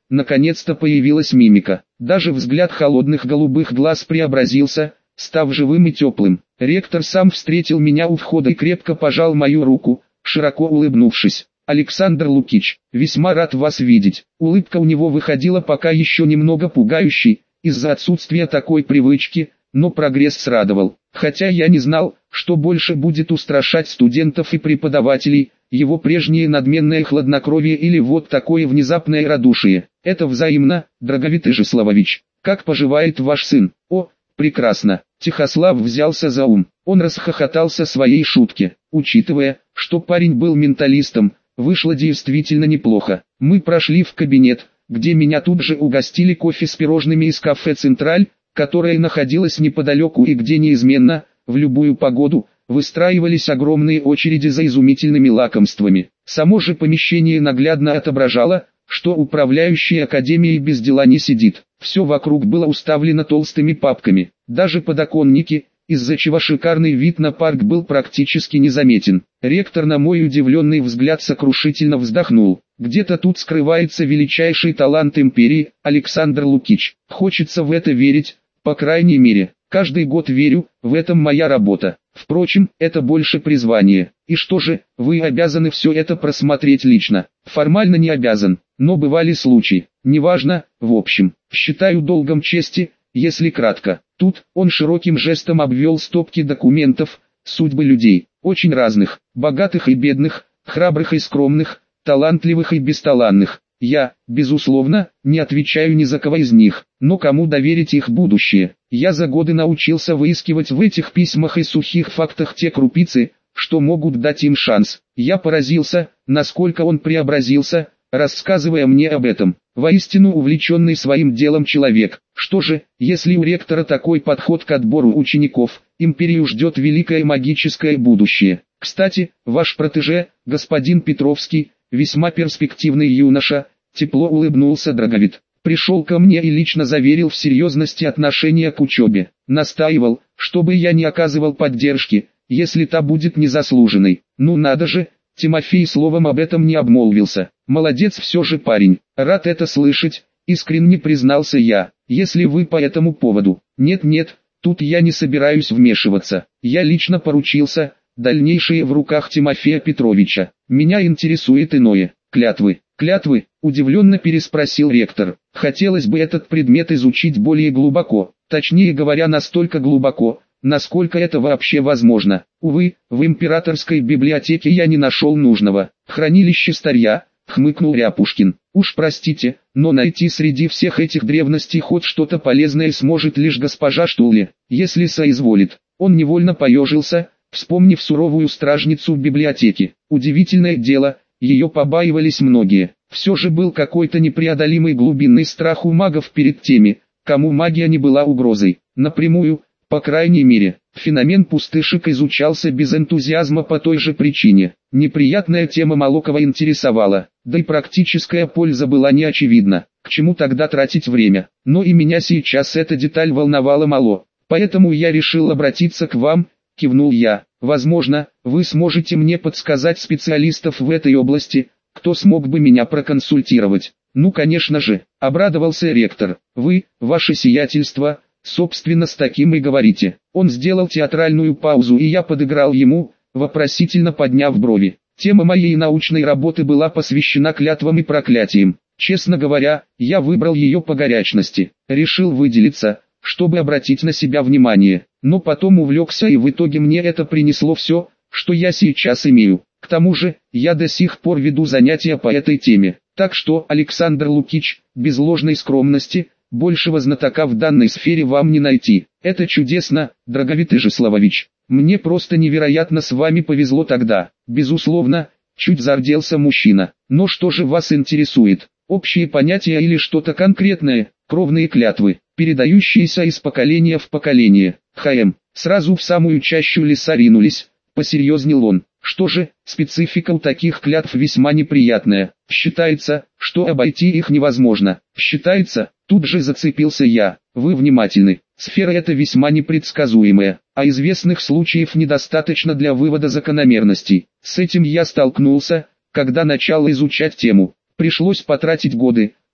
наконец-то появилась мимика. Даже взгляд холодных голубых глаз преобразился, став живым и теплым. Ректор сам встретил меня у входа и крепко пожал мою руку, широко улыбнувшись. «Александр Лукич, весьма рад вас видеть». Улыбка у него выходила пока еще немного пугающей, из-за отсутствия такой привычки, но прогресс радовал. Хотя я не знал, что больше будет устрашать студентов и преподавателей, его прежнее надменное хладнокровие или вот такое внезапное радушие. Это взаимно, Драговит Ижеславович. Как поживает ваш сын? О, прекрасно. Тихослав взялся за ум. Он расхохотался своей шутке. Учитывая, что парень был менталистом, вышло действительно неплохо. Мы прошли в кабинет, где меня тут же угостили кофе с пирожными из кафе «Централь», которое находилось неподалеку и где неизменно, в любую погоду, выстраивались огромные очереди за изумительными лакомствами. Само же помещение наглядно отображало, что управляющий академией без дела не сидит. Все вокруг было уставлено толстыми папками, даже подоконники, из-за чего шикарный вид на парк был практически незаметен. Ректор на мой удивленный взгляд сокрушительно вздохнул. Где-то тут скрывается величайший талант империи, Александр Лукич. Хочется в это верить, по крайней мере. Каждый год верю, в этом моя работа. Впрочем, это больше призвание. И что же, вы обязаны все это просмотреть лично? Формально не обязан, но бывали случаи. Неважно, в общем, считаю долгом чести, если кратко. Тут он широким жестом обвел стопки документов, судьбы людей, очень разных, богатых и бедных, храбрых и скромных, талантливых и бесталанных. Я, безусловно, не отвечаю ни за кого из них, но кому доверить их будущее? Я за годы научился выискивать в этих письмах и сухих фактах те крупицы, что могут дать им шанс. Я поразился, насколько он преобразился, рассказывая мне об этом. Воистину увлеченный своим делом человек. Что же, если у ректора такой подход к отбору учеников, империю ждет великое магическое будущее. Кстати, ваш протеже, господин Петровский, весьма перспективный юноша, тепло улыбнулся Драговит. Пришел ко мне и лично заверил в серьезности отношения к учебе. Настаивал, чтобы я не оказывал поддержки, если та будет незаслуженной. Ну надо же, Тимофей словом об этом не обмолвился. Молодец все же парень, рад это слышать, искренне признался я. Если вы по этому поводу... Нет-нет, тут я не собираюсь вмешиваться. Я лично поручился, дальнейшее в руках Тимофея Петровича. Меня интересует иное. Клятвы. Клятвы, удивленно переспросил ректор. Хотелось бы этот предмет изучить более глубоко, точнее говоря настолько глубоко, насколько это вообще возможно. Увы, в императорской библиотеке я не нашел нужного. Хранилище старья, хмыкнул Ряпушкин. Уж простите, но найти среди всех этих древностей хоть что-то полезное сможет лишь госпожа Штулли, если соизволит. Он невольно поежился, вспомнив суровую стражницу в библиотеке. Удивительное дело, ее побаивались многие. Все же был какой-то непреодолимый глубинный страх у магов перед теми, кому магия не была угрозой. Напрямую, по крайней мере, феномен пустышек изучался без энтузиазма по той же причине. Неприятная тема мало кого интересовала, да и практическая польза была не очевидна. К чему тогда тратить время? Но и меня сейчас эта деталь волновала мало. Поэтому я решил обратиться к вам, кивнул я. Возможно, вы сможете мне подсказать специалистов в этой области, кто смог бы меня проконсультировать. Ну конечно же, обрадовался ректор. Вы, ваше сиятельство, собственно с таким и говорите. Он сделал театральную паузу и я подыграл ему, вопросительно подняв брови. Тема моей научной работы была посвящена клятвам и проклятиям. Честно говоря, я выбрал ее по горячности. Решил выделиться, чтобы обратить на себя внимание. Но потом увлекся и в итоге мне это принесло все, что я сейчас имею. К тому же, я до сих пор веду занятия по этой теме. Так что, Александр Лукич, без ложной скромности, большего знатока в данной сфере вам не найти. Это чудесно, Драговит Ижеславович. Мне просто невероятно с вами повезло тогда. Безусловно, чуть зарделся мужчина. Но что же вас интересует? Общие понятия или что-то конкретное? Кровные клятвы, передающиеся из поколения в поколение. ХМ. Сразу в самую чащу леса ринулись. Посерьезнел он. Что же, специфика у таких клятв весьма неприятная. Считается, что обойти их невозможно. Считается, тут же зацепился я. Вы внимательны. Сфера эта весьма непредсказуемая, а известных случаев недостаточно для вывода закономерностей. С этим я столкнулся, когда начал изучать тему. Пришлось потратить годы,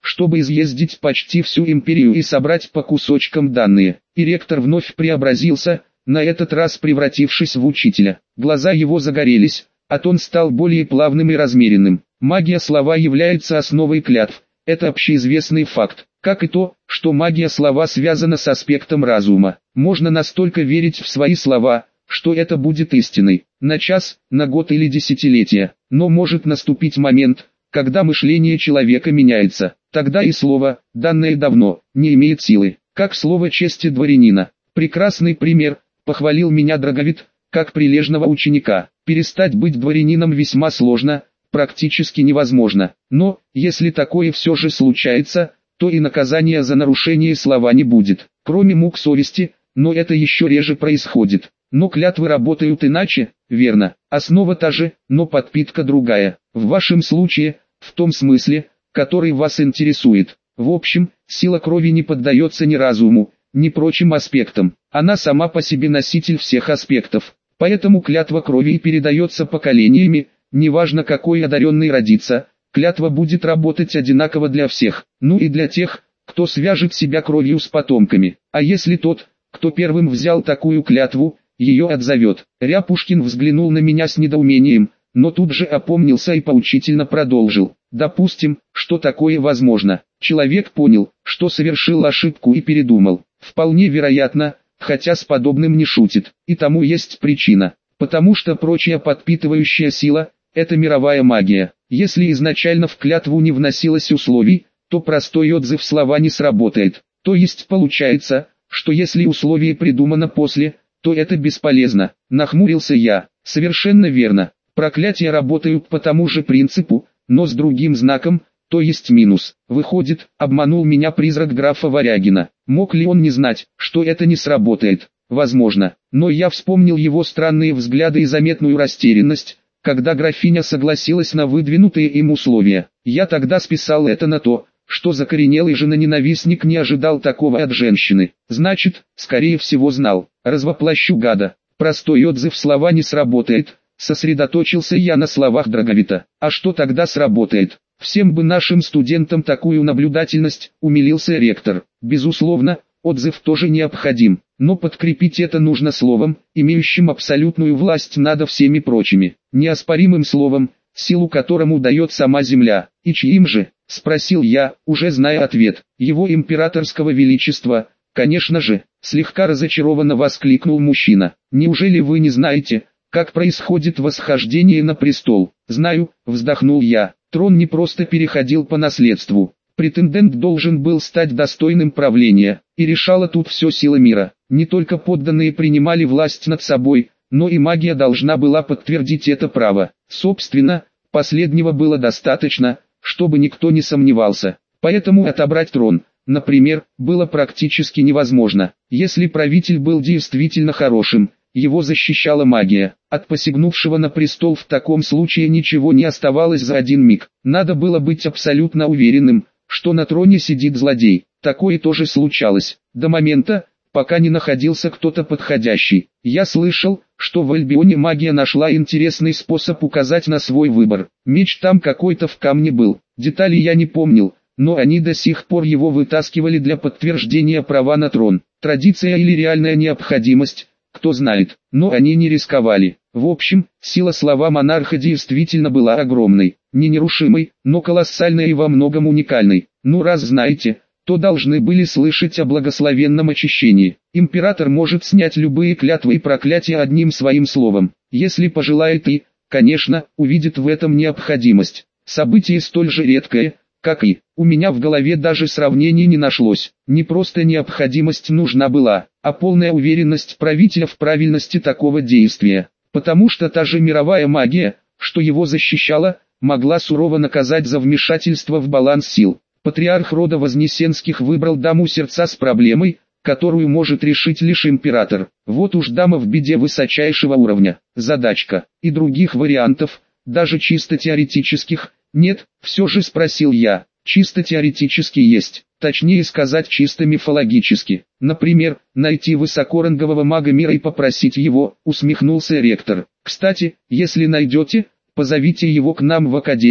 чтобы изъездить почти всю империю и собрать по кусочкам данные. И ректор вновь преобразился, на этот раз превратившись в учителя. Глаза его загорелись, а тон стал более плавным и размеренным. Магия слова является основой клятв, это общеизвестный факт, как и то, что магия слова связана с аспектом разума. Можно настолько верить в свои слова, что это будет истиной, на час, на год или десятилетие, но может наступить момент, когда мышление человека меняется, тогда и слово, данное давно, не имеет силы, как слово чести дворянина. Прекрасный пример, похвалил меня Драговид, как прилежного ученика. Перестать быть дворянином весьма сложно, практически невозможно, но, если такое все же случается, то и наказания за нарушение слова не будет, кроме мук совести, но это еще реже происходит. Но клятвы работают иначе, верно, основа та же, но подпитка другая, в вашем случае, в том смысле, который вас интересует. В общем, сила крови не поддается ни разуму, ни прочим аспектам, она сама по себе носитель всех аспектов, поэтому клятва крови передается поколениями, неважно какой одаренный родится, клятва будет работать одинаково для всех, ну и для тех, кто свяжет себя кровью с потомками, а если тот, кто первым взял такую клятву, ее отзовет. Ряпушкин взглянул на меня с недоумением, но тут же опомнился и поучительно продолжил. Допустим, что такое возможно. Человек понял, что совершил ошибку и передумал. Вполне вероятно, хотя с подобным не шутит. И тому есть причина. Потому что прочая подпитывающая сила – это мировая магия. Если изначально в клятву не вносилось условий, то простой отзыв слова не сработает. То есть получается, что если условие придумано после, то это бесполезно. Нахмурился я. Совершенно верно. Проклятия работают по тому же принципу, но с другим знаком, то есть минус. Выходит, обманул меня призрак графа Варягина. Мог ли он не знать, что это не сработает? Возможно. Но я вспомнил его странные взгляды и заметную растерянность, когда графиня согласилась на выдвинутые им условия. Я тогда списал это на то, что закоренелый женоненавистник не ожидал такого от женщины. Значит, скорее всего знал. Развоплощу гада. Простой отзыв слова не сработает. Сосредоточился я на словах Драговита. А что тогда сработает? Всем бы нашим студентам такую наблюдательность, умилился ректор. Безусловно, отзыв тоже необходим, но подкрепить это нужно словом, имеющим абсолютную власть над всеми прочими, неоспоримым словом, силу которому дает сама земля. И чьим же? Спросил я, уже зная ответ. Его императорского величества, конечно же, слегка разочарованно воскликнул мужчина. Неужели вы не знаете, как происходит восхождение на престол? Знаю, вздохнул я. Трон не просто переходил по наследству. Претендент должен был стать достойным правления, и решала тут все сила мира. Не только подданные принимали власть над собой, но и магия должна была подтвердить это право. Собственно, последнего было достаточно, чтобы никто не сомневался. Поэтому отобрать трон, например, было практически невозможно. Если правитель был действительно хорошим, его защищала магия. От посягнувшего на престол в таком случае ничего не оставалось за один миг. Надо было быть абсолютно уверенным, что на троне сидит злодей. Такое тоже случалось. До момента, пока не находился кто-то подходящий. Я слышал, что в Альбионе магия нашла интересный способ указать на свой выбор. Меч там какой-то в камне был. Детали я не помнил, но они до сих пор его вытаскивали для подтверждения права на трон. Традиция или реальная необходимость, кто знает, но они не рисковали. В общем, сила слова монарха действительно была огромной, не нерушимой, но колоссальной и во многом уникальной. Ну раз знаете, то должны были слышать о благословенном очищении. Император может снять любые клятвы и проклятия одним своим словом, если пожелает и, конечно, увидит в этом необходимость. Событие столь же редкое, как и, у меня в голове даже сравнений не нашлось. Не просто необходимость нужна была, а полная уверенность правителя в правильности такого действия. Потому что та же мировая магия, что его защищала, могла сурово наказать за вмешательство в баланс сил. Патриарх рода Вознесенских выбрал даму сердца с проблемой, которую может решить лишь император. Вот уж дама в беде высочайшего уровня. Задачка. И других вариантов, даже чисто теоретических, нет, все же спросил я. Чисто теоретически есть, точнее сказать чисто мифологически. Например, найти высокорангового мага мира и попросить его, усмехнулся ректор. Кстати, если найдете, позовите его к нам в академию,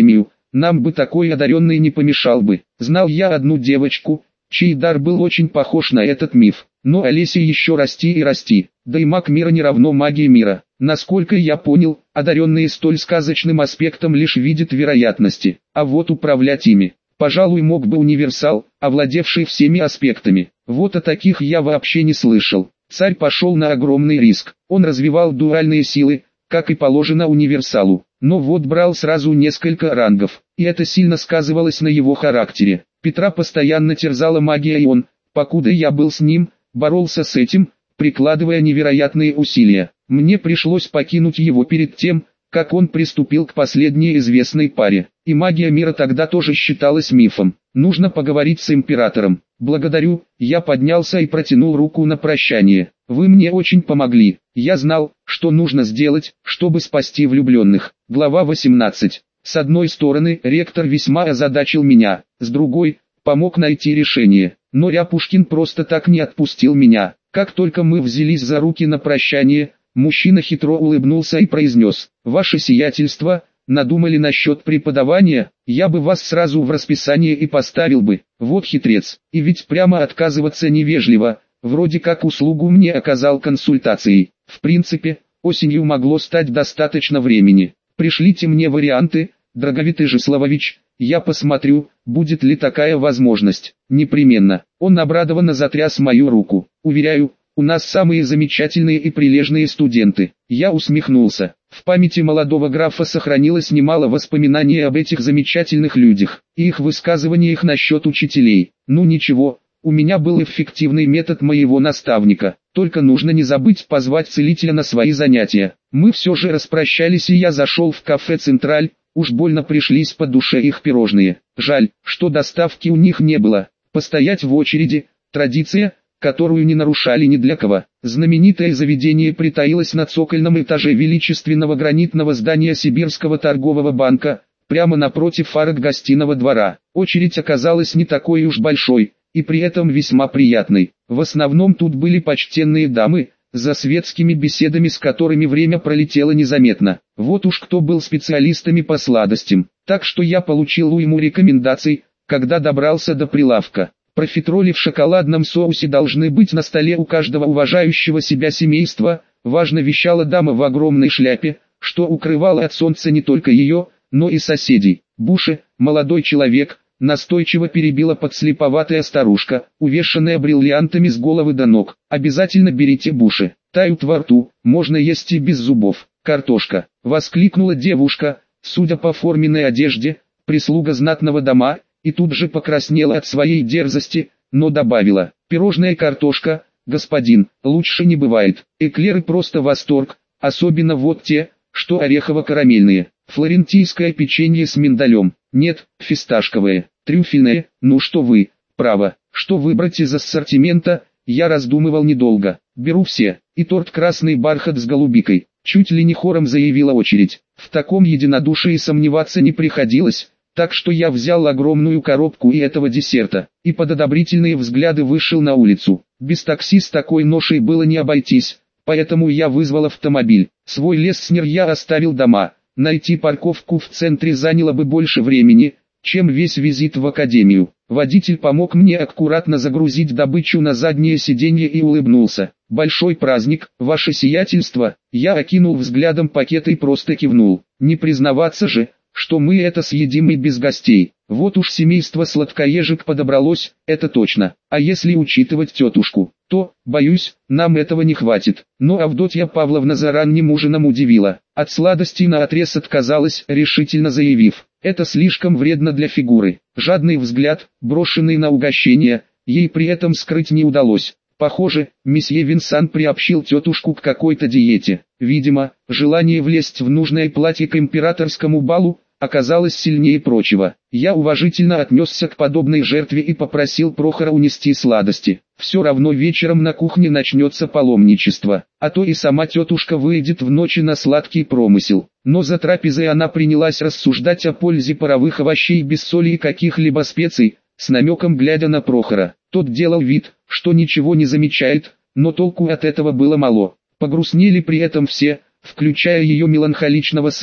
нам бы такой одаренный не помешал бы. Знал я одну девочку, чей дар был очень похож на этот миф. Но Олесе еще расти и расти, да и маг мира не равно магии мира. Насколько я понял, одаренные столь сказочным аспектом лишь видят вероятности, а вот управлять ими, пожалуй, мог бы универсал, овладевший всеми аспектами. Вот о таких я вообще не слышал. Царь пошел на огромный риск, он развивал дуальные силы, как и положено универсалу, но вот брал сразу несколько рангов, и это сильно сказывалось на его характере. Петра постоянно терзала магия, и он, покуда я был с ним, боролся с этим, прикладывая невероятные усилия. Мне пришлось покинуть его перед тем, как он приступил к последней известной паре. И магия мира тогда тоже считалась мифом. Нужно поговорить с императором. Благодарю, я поднялся и протянул руку на прощание. Вы мне очень помогли. Я знал, что нужно сделать, чтобы спасти влюбленных. Глава восемнадцать. С одной стороны, ректор весьма озадачил меня, с другой, помог найти решение. Но Ряпушкин просто так не отпустил меня. Как только мы взялись за руки на прощание, мужчина хитро улыбнулся и произнес: «Ваше сиятельство, надумали насчет преподавания, я бы вас сразу в расписание и поставил бы». Вот хитрец, и ведь прямо отказываться невежливо, вроде как услугу мне оказал консультацией. В принципе, осенью могло стать достаточно времени. Пришлите мне варианты, Драговитый Жиславович, я посмотрю, будет ли такая возможность. Непременно. Он обрадованно затряс мою руку. Уверяю, у нас самые замечательные и прилежные студенты. Я усмехнулся. В памяти молодого графа сохранилось немало воспоминаний об этих замечательных людях, и их высказываниях насчет учителей. Ну ничего, у меня был эффективный метод моего наставника, только нужно не забыть позвать целителя на свои занятия. Мы все же распрощались, и я зашел в кафе «Централь», уж больно пришлись по душе их пирожные. Жаль, что доставки у них не было. Постоять в очереди – традиция, которую не нарушали ни для кого. Знаменитое заведение притаилось на цокольном этаже величественного гранитного здания Сибирского торгового банка, прямо напротив арок гостиного двора. Очередь оказалась не такой уж большой, и при этом весьма приятной. В основном тут были почтенные дамы, за светскими беседами с которыми время пролетело незаметно. Вот уж кто был специалистами по сладостям. Так что я получил уйму рекомендаций, когда добрался до прилавка. Профитроли в шоколадном соусе должны быть на столе у каждого уважающего себя семейства, важно вещала дама в огромной шляпе, что укрывало от солнца не только ее, но и соседей. Буше, молодой человек, настойчиво перебила подслеповатая старушка, увешанная бриллиантами с головы до ног. Обязательно берите буши, тают во рту, можно есть и без зубов. Картошка, воскликнула девушка, судя по форменной одежде, прислуга знатного дома, и тут же покраснела от своей дерзости, но добавила: пирожная картошка, господин, лучше не бывает. Эклеры просто восторг, особенно вот те, что орехово-карамельные. Флорентийское печенье с миндалем, нет, фисташковое, трюфельное, ну что вы, право, что выбрать из ассортимента, я раздумывал недолго, беру все, и торт красный бархат с голубикой, чуть ли не хором заявила очередь. В таком единодушии сомневаться не приходилось, так что я взял огромную коробку и этого десерта, и под одобрительные взгляды вышел на улицу. Без такси с такой ношей было не обойтись, поэтому я вызвал автомобиль. Свой Леснер я оставил дома. Найти парковку в центре заняло бы больше времени, чем весь визит в академию. Водитель помог мне аккуратно загрузить добычу на заднее сиденье и улыбнулся. «Большой праздник, ваше сиятельство». Я окинул взглядом пакет и просто кивнул. Не признаваться же, что мы это съедим и без гостей. Вот уж семейство сладкоежек подобралось, это точно. А если учитывать тетушку, то, боюсь, нам этого не хватит. Но Авдотья Павловна за ранним ужином удивила. От сладостей наотрез отказалась, решительно заявив: это слишком вредно для фигуры. Жадный взгляд, брошенный на угощение, ей при этом скрыть не удалось. Похоже, месье Винсан приобщил тетушку к какой-то диете. Видимо, желание влезть в нужное платье к императорскому балу оказалось сильнее прочего. Я уважительно отнесся к подобной жертве и попросил Прохора унести сладости. Все равно вечером на кухне начнется паломничество, а то и сама тетушка выйдет в ночи на сладкий промысел. Но за трапезой она принялась рассуждать о пользе паровых овощей без соли и каких-либо специй, с намеком глядя на Прохора. Тот делал вид, что ничего не замечает, но толку от этого было мало. Погрустнели при этом все, включая ее меланхоличного сына.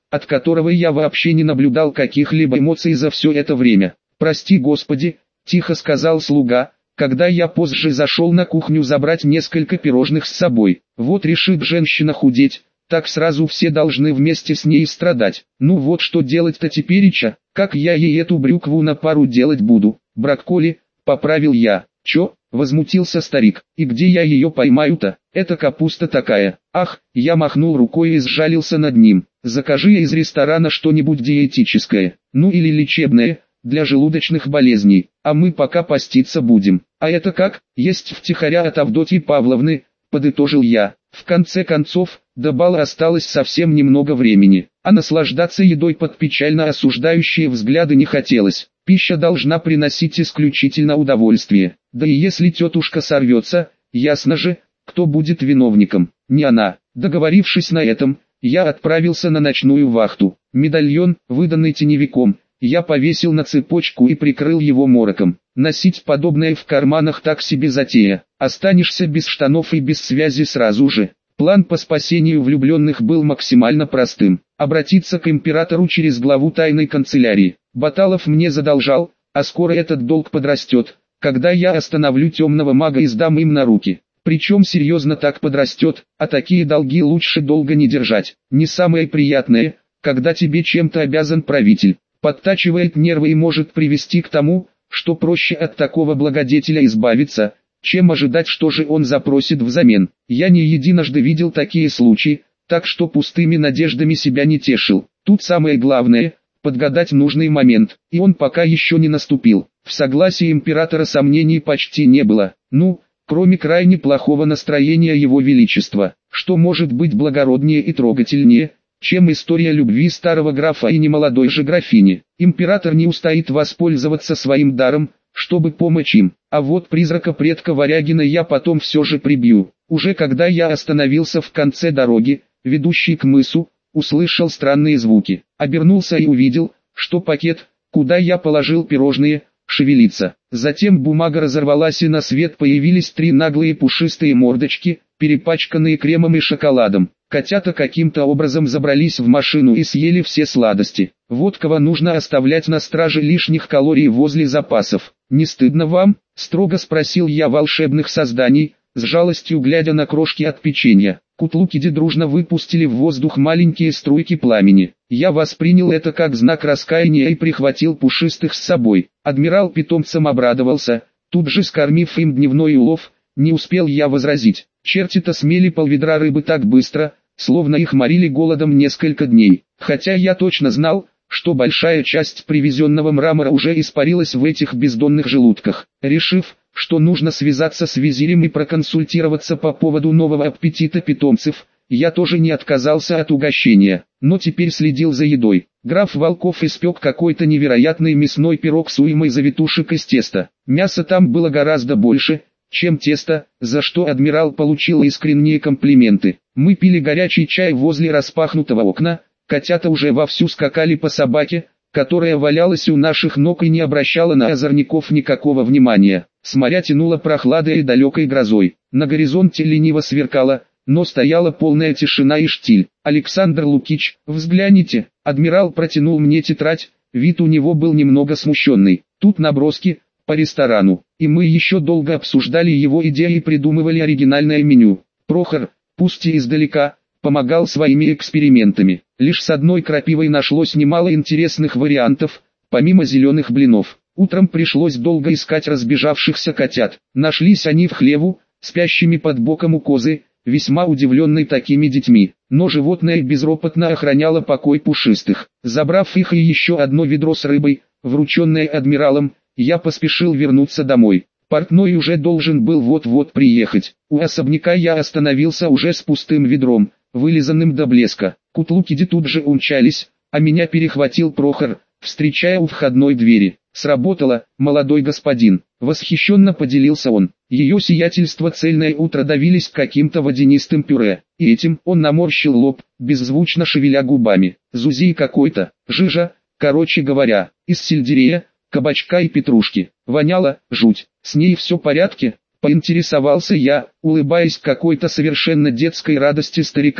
от которого я вообще не наблюдал каких-либо эмоций за все это время. «Прости Господи», – тихо сказал слуга, когда я позже зашел на кухню забрать несколько пирожных с собой. «Вот решит женщина худеть, так сразу все должны вместе с ней страдать. Ну вот что делать-то тепереча, как я ей эту брюкву на пару делать буду?» «Брокколи», – поправил я. «Чё?» – возмутился старик. «И где я ее поймаю-то? Это капуста такая». «Ах!» – я махнул рукой и сжалился над ним. «Закажи из ресторана что-нибудь диетическое, ну или лечебное, для желудочных болезней, а мы пока поститься будем». «А это как?» «Есть втихаря от Авдотьи Павловны», – подытожил я. В конце концов, до бала осталось совсем немного времени, а наслаждаться едой под печально осуждающие взгляды не хотелось. Пища должна приносить исключительно удовольствие. Да и если тетушка сорвется, ясно же, кто будет виновником, не она. Договорившись на этом, я отправился на ночную вахту. Медальон, выданный теневиком, я повесил на цепочку и прикрыл его мороком. Носить подобное в карманах так себе затея. Останешься без штанов и без связи сразу же. План по спасению влюбленных был максимально простым. Обратиться к императору через главу тайной канцелярии. Баталов мне задолжал, а скоро этот долг подрастет, когда я остановлю темного мага и сдам им на руки. Причем серьезно так подрастет, а такие долги лучше долго не держать. Не самое приятное, когда тебе чем-то обязан правитель. Подтачивает нервы и может привести к тому, что проще от такого благодетеля избавиться, чем ожидать, что же он запросит взамен. Я не единожды видел такие случаи, так что пустыми надеждами себя не тешил. Тут самое главное – подгадать нужный момент, и он пока еще не наступил. В согласии императора сомнений почти не было, ну, кроме крайне плохого настроения его величества, что может быть благороднее и трогательнее, чем история любви старого графа и немолодой же графини. Император не устоит воспользоваться своим даром, чтобы помочь им, а вот призрака предка Варягина я потом все же прибью. Уже когда я остановился в конце дороги, ведущей к мысу, услышал странные звуки, обернулся и увидел, что пакет, куда я положил пирожные, шевелится. Затем бумага разорвалась и на свет появились три наглые пушистые мордочки, перепачканные кремом и шоколадом. Котята каким-то образом забрались в машину и съели все сладости. Вот кого нужно оставлять на страже лишних калорий возле запасов. «Не стыдно вам?» – строго спросил я волшебных созданий, с жалостью глядя на крошки от печенья. Кутлукиди дружно выпустили в воздух маленькие струйки пламени. Я воспринял это как знак раскаяния и прихватил пушистых с собой. Адмирал питомцам обрадовался, тут же скормив им дневной улов. Не успел я возразить. Черти-то смели полведра рыбы так быстро, словно их морили голодом несколько дней. Хотя я точно знал, что большая часть привезенного мрамора уже испарилась в этих бездонных желудках. Решив, что нужно связаться с визирем и проконсультироваться по поводу нового аппетита питомцев, я тоже не отказался от угощения, но теперь следил за едой. Граф Волков испек какой-то невероятный мясной пирог с уймой завитушек из теста. Мяса там было гораздо больше, чем тесто, за что адмирал получил искренние комплименты. Мы пили горячий чай возле распахнутого окна, котята уже вовсю скакали по собаке, которая валялась у наших ног и не обращала на озорников никакого внимания. С моря тянуло прохладой и далекой грозой. На горизонте лениво сверкало, но стояла полная тишина и штиль. «Александр Лукич, взгляните!» Адмирал протянул мне тетрадь, вид у него был немного смущенный. Тут наброски по ресторану, и мы еще долго обсуждали его идеи и придумывали оригинальное меню. Прохор, пусть и издалека, помогал своими экспериментами. Лишь с одной крапивой нашлось немало интересных вариантов, помимо зеленых блинов. Утром пришлось долго искать разбежавшихся котят. Нашлись они в хлеву, спящими под боком у козы, весьма удивленной такими детьми. Но животное безропотно охраняло покой пушистых. Забрав их и еще одно ведро с рыбой, врученное адмиралом, я поспешил вернуться домой. Портной уже должен был вот-вот приехать. У особняка я остановился уже с пустым ведром, вылизанным до блеска. Кутлукиди тут же умчались, а меня перехватил Прохор, встречая у входной двери. «Сработало, молодой господин», — восхищенно поделился он. Ее сиятельство цельное утро давились каким-то водянистым пюре, и этим он наморщил лоб, беззвучно шевеля губами. Зузий какой-то, жижа, короче говоря, из сельдерея, кабачка и петрушки. Воняло, жуть. «С ней все в порядке?» — поинтересовался я, улыбаясь какой-то совершенно детской радости старика.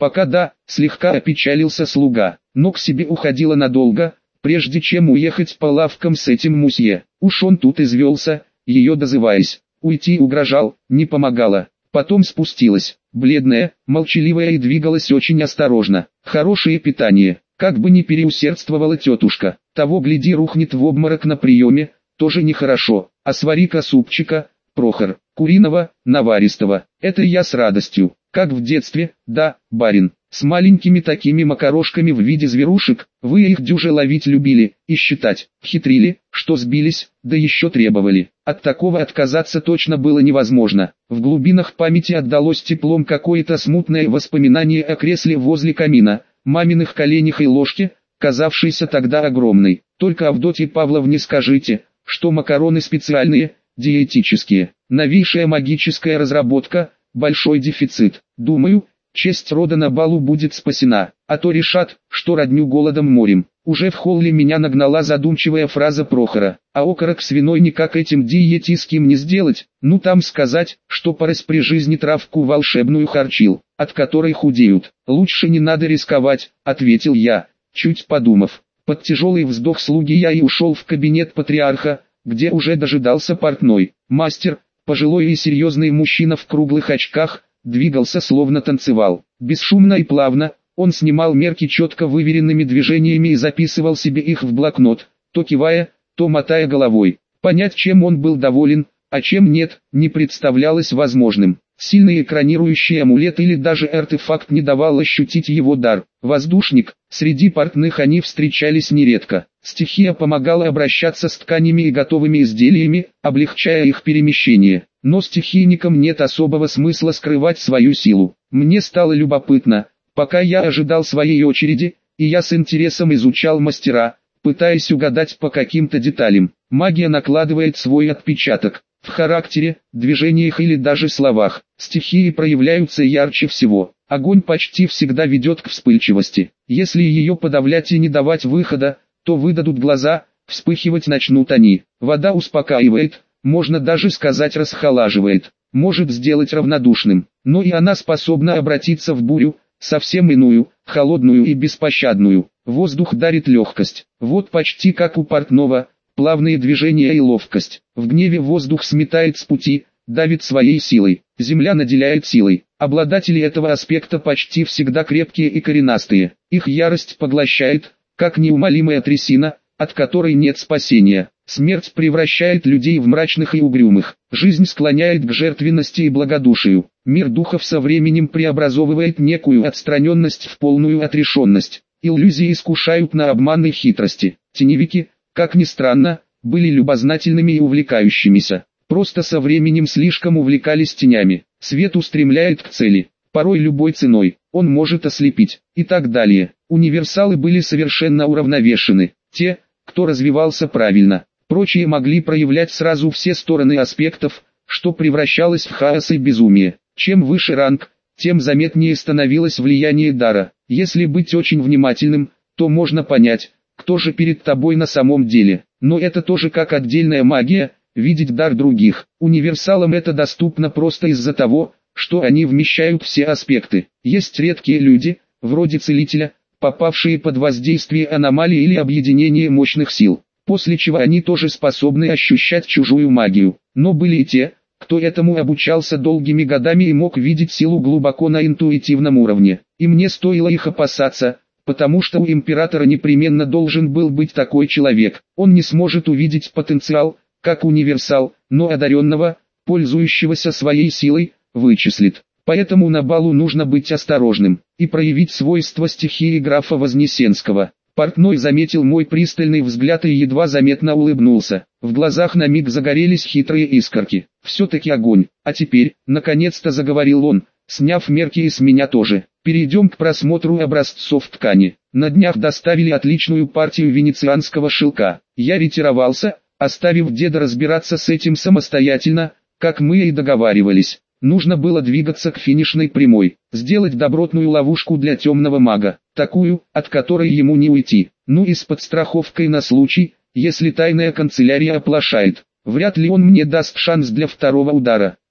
Пока да, слегка опечалился слуга, но к себе уходила надолго, прежде чем уехать по лавкам с этим мусье. Уж он тут извелся, ее дозываясь. Уйти угрожал, не помогало. Потом спустилась, бледная, молчаливая и двигалась очень осторожно. Хорошее питание, как бы не переусердствовала тетушка. Того гляди рухнет в обморок на приеме, тоже нехорошо. А свари-ка супчика, Прохор, куриного, наваристого. Это я с радостью, как в детстве, да, барин. С маленькими такими макарошками в виде зверушек, вы их дюже ловить любили, и считать, хитрили, что сбились, да еще требовали. От такого отказаться точно было невозможно. В глубинах памяти отдалось теплом какое-то смутное воспоминание о кресле возле камина, маминых коленях и ложке, казавшейся тогда огромной. Только Авдотье Павловне скажите, что макароны специальные, диетические, новейшая магическая разработка, большой дефицит. Думаю, честь рода на балу будет спасена, а то решат, что родню голодом морем. Уже в холле меня нагнала задумчивая фраза Прохора, а окорок свиной никак этим диетическим не сделать, ну там сказать, что по распоряжизни травку волшебную харчил, от которой худеют. Лучше не надо рисковать, ответил я, чуть подумав. Под тяжелый вздох слуги я и ушел в кабинет патриарха, где уже дожидался портной. Мастер, пожилой и серьезный мужчина в круглых очках, двигался словно танцевал. Бесшумно и плавно, он снимал мерки четко выверенными движениями и записывал себе их в блокнот, то кивая, то мотая головой. Понять, чем он был доволен, а чем нет, не представлялось возможным. Сильный экранирующий амулет или даже артефакт не давал ощутить его дар. Воздушник, среди портных они встречались нередко. Стихия помогала обращаться с тканями и готовыми изделиями, облегчая их перемещение. Но стихийникам нет особого смысла скрывать свою силу. Мне стало любопытно, пока я ожидал своей очереди, и я с интересом изучал мастера, пытаясь угадать по каким-то деталям. Магия накладывает свой отпечаток. В характере, движениях или даже словах. Стихии проявляются ярче всего. Огонь почти всегда ведет к вспыльчивости. Если ее подавлять и не давать выхода, то выдадут глаза, вспыхивать начнут они. Вода успокаивает, можно даже сказать расхолаживает, может сделать равнодушным. Но и она способна обратиться в бурю, совсем иную, холодную и беспощадную. Воздух дарит легкость. Вот почти как у портного. Плавные движения и ловкость. В гневе воздух сметает с пути, давит своей силой. Земля наделяет силой. Обладатели этого аспекта почти всегда крепкие и коренастые. Их ярость поглощает, как неумолимая трясина, от которой нет спасения. Смерть превращает людей в мрачных и угрюмых. Жизнь склоняет к жертвенности и благодушию. Мир духов со временем преобразовывает некую отстраненность в полную отрешенность. Иллюзии искушают на обман и хитрости. Теневики, как ни странно, были любознательными и увлекающимися. Просто со временем слишком увлекались тенями. Свет устремляет к цели, порой любой ценой. Он может ослепить, и так далее. Универсалы были совершенно уравновешены. Те, кто развивался правильно. Прочие могли проявлять сразу все стороны аспектов, что превращалось в хаос и безумие. Чем выше ранг, тем заметнее становилось влияние дара. Если быть очень внимательным, то можно понять, кто же перед тобой на самом деле. Но это тоже как отдельная магия, видеть дар других. Универсалам это доступно просто из-за того, что они вмещают все аспекты. Есть редкие люди, вроде целителя, попавшие под воздействие аномалии или объединения мощных сил, после чего они тоже способны ощущать чужую магию. Но были и те, кто этому обучался долгими годами и мог видеть силу глубоко на интуитивном уровне. И мне стоило их опасаться, потому что у императора непременно должен был быть такой человек. Он не сможет увидеть потенциал, как универсал, но одаренного, пользующегося своей силой, вычислит. Поэтому на балу нужно быть осторожным и проявить свойства стихии графа Вознесенского. Портной заметил мой пристальный взгляд и едва заметно улыбнулся. В глазах на миг загорелись хитрые искорки. Все-таки огонь. А теперь, наконец-то заговорил он, сняв мерки и с меня тоже. Перейдем к просмотру образцов ткани. На днях доставили отличную партию венецианского шелка. Я ретировался, оставив деда разбираться с этим самостоятельно, как мы и договаривались. Нужно было двигаться к финишной прямой, сделать добротную ловушку для темного мага, такую, от которой ему не уйти. Ну и с подстраховкой на случай, если тайная канцелярия оплошает. Вряд ли он мне даст шанс для второго удара.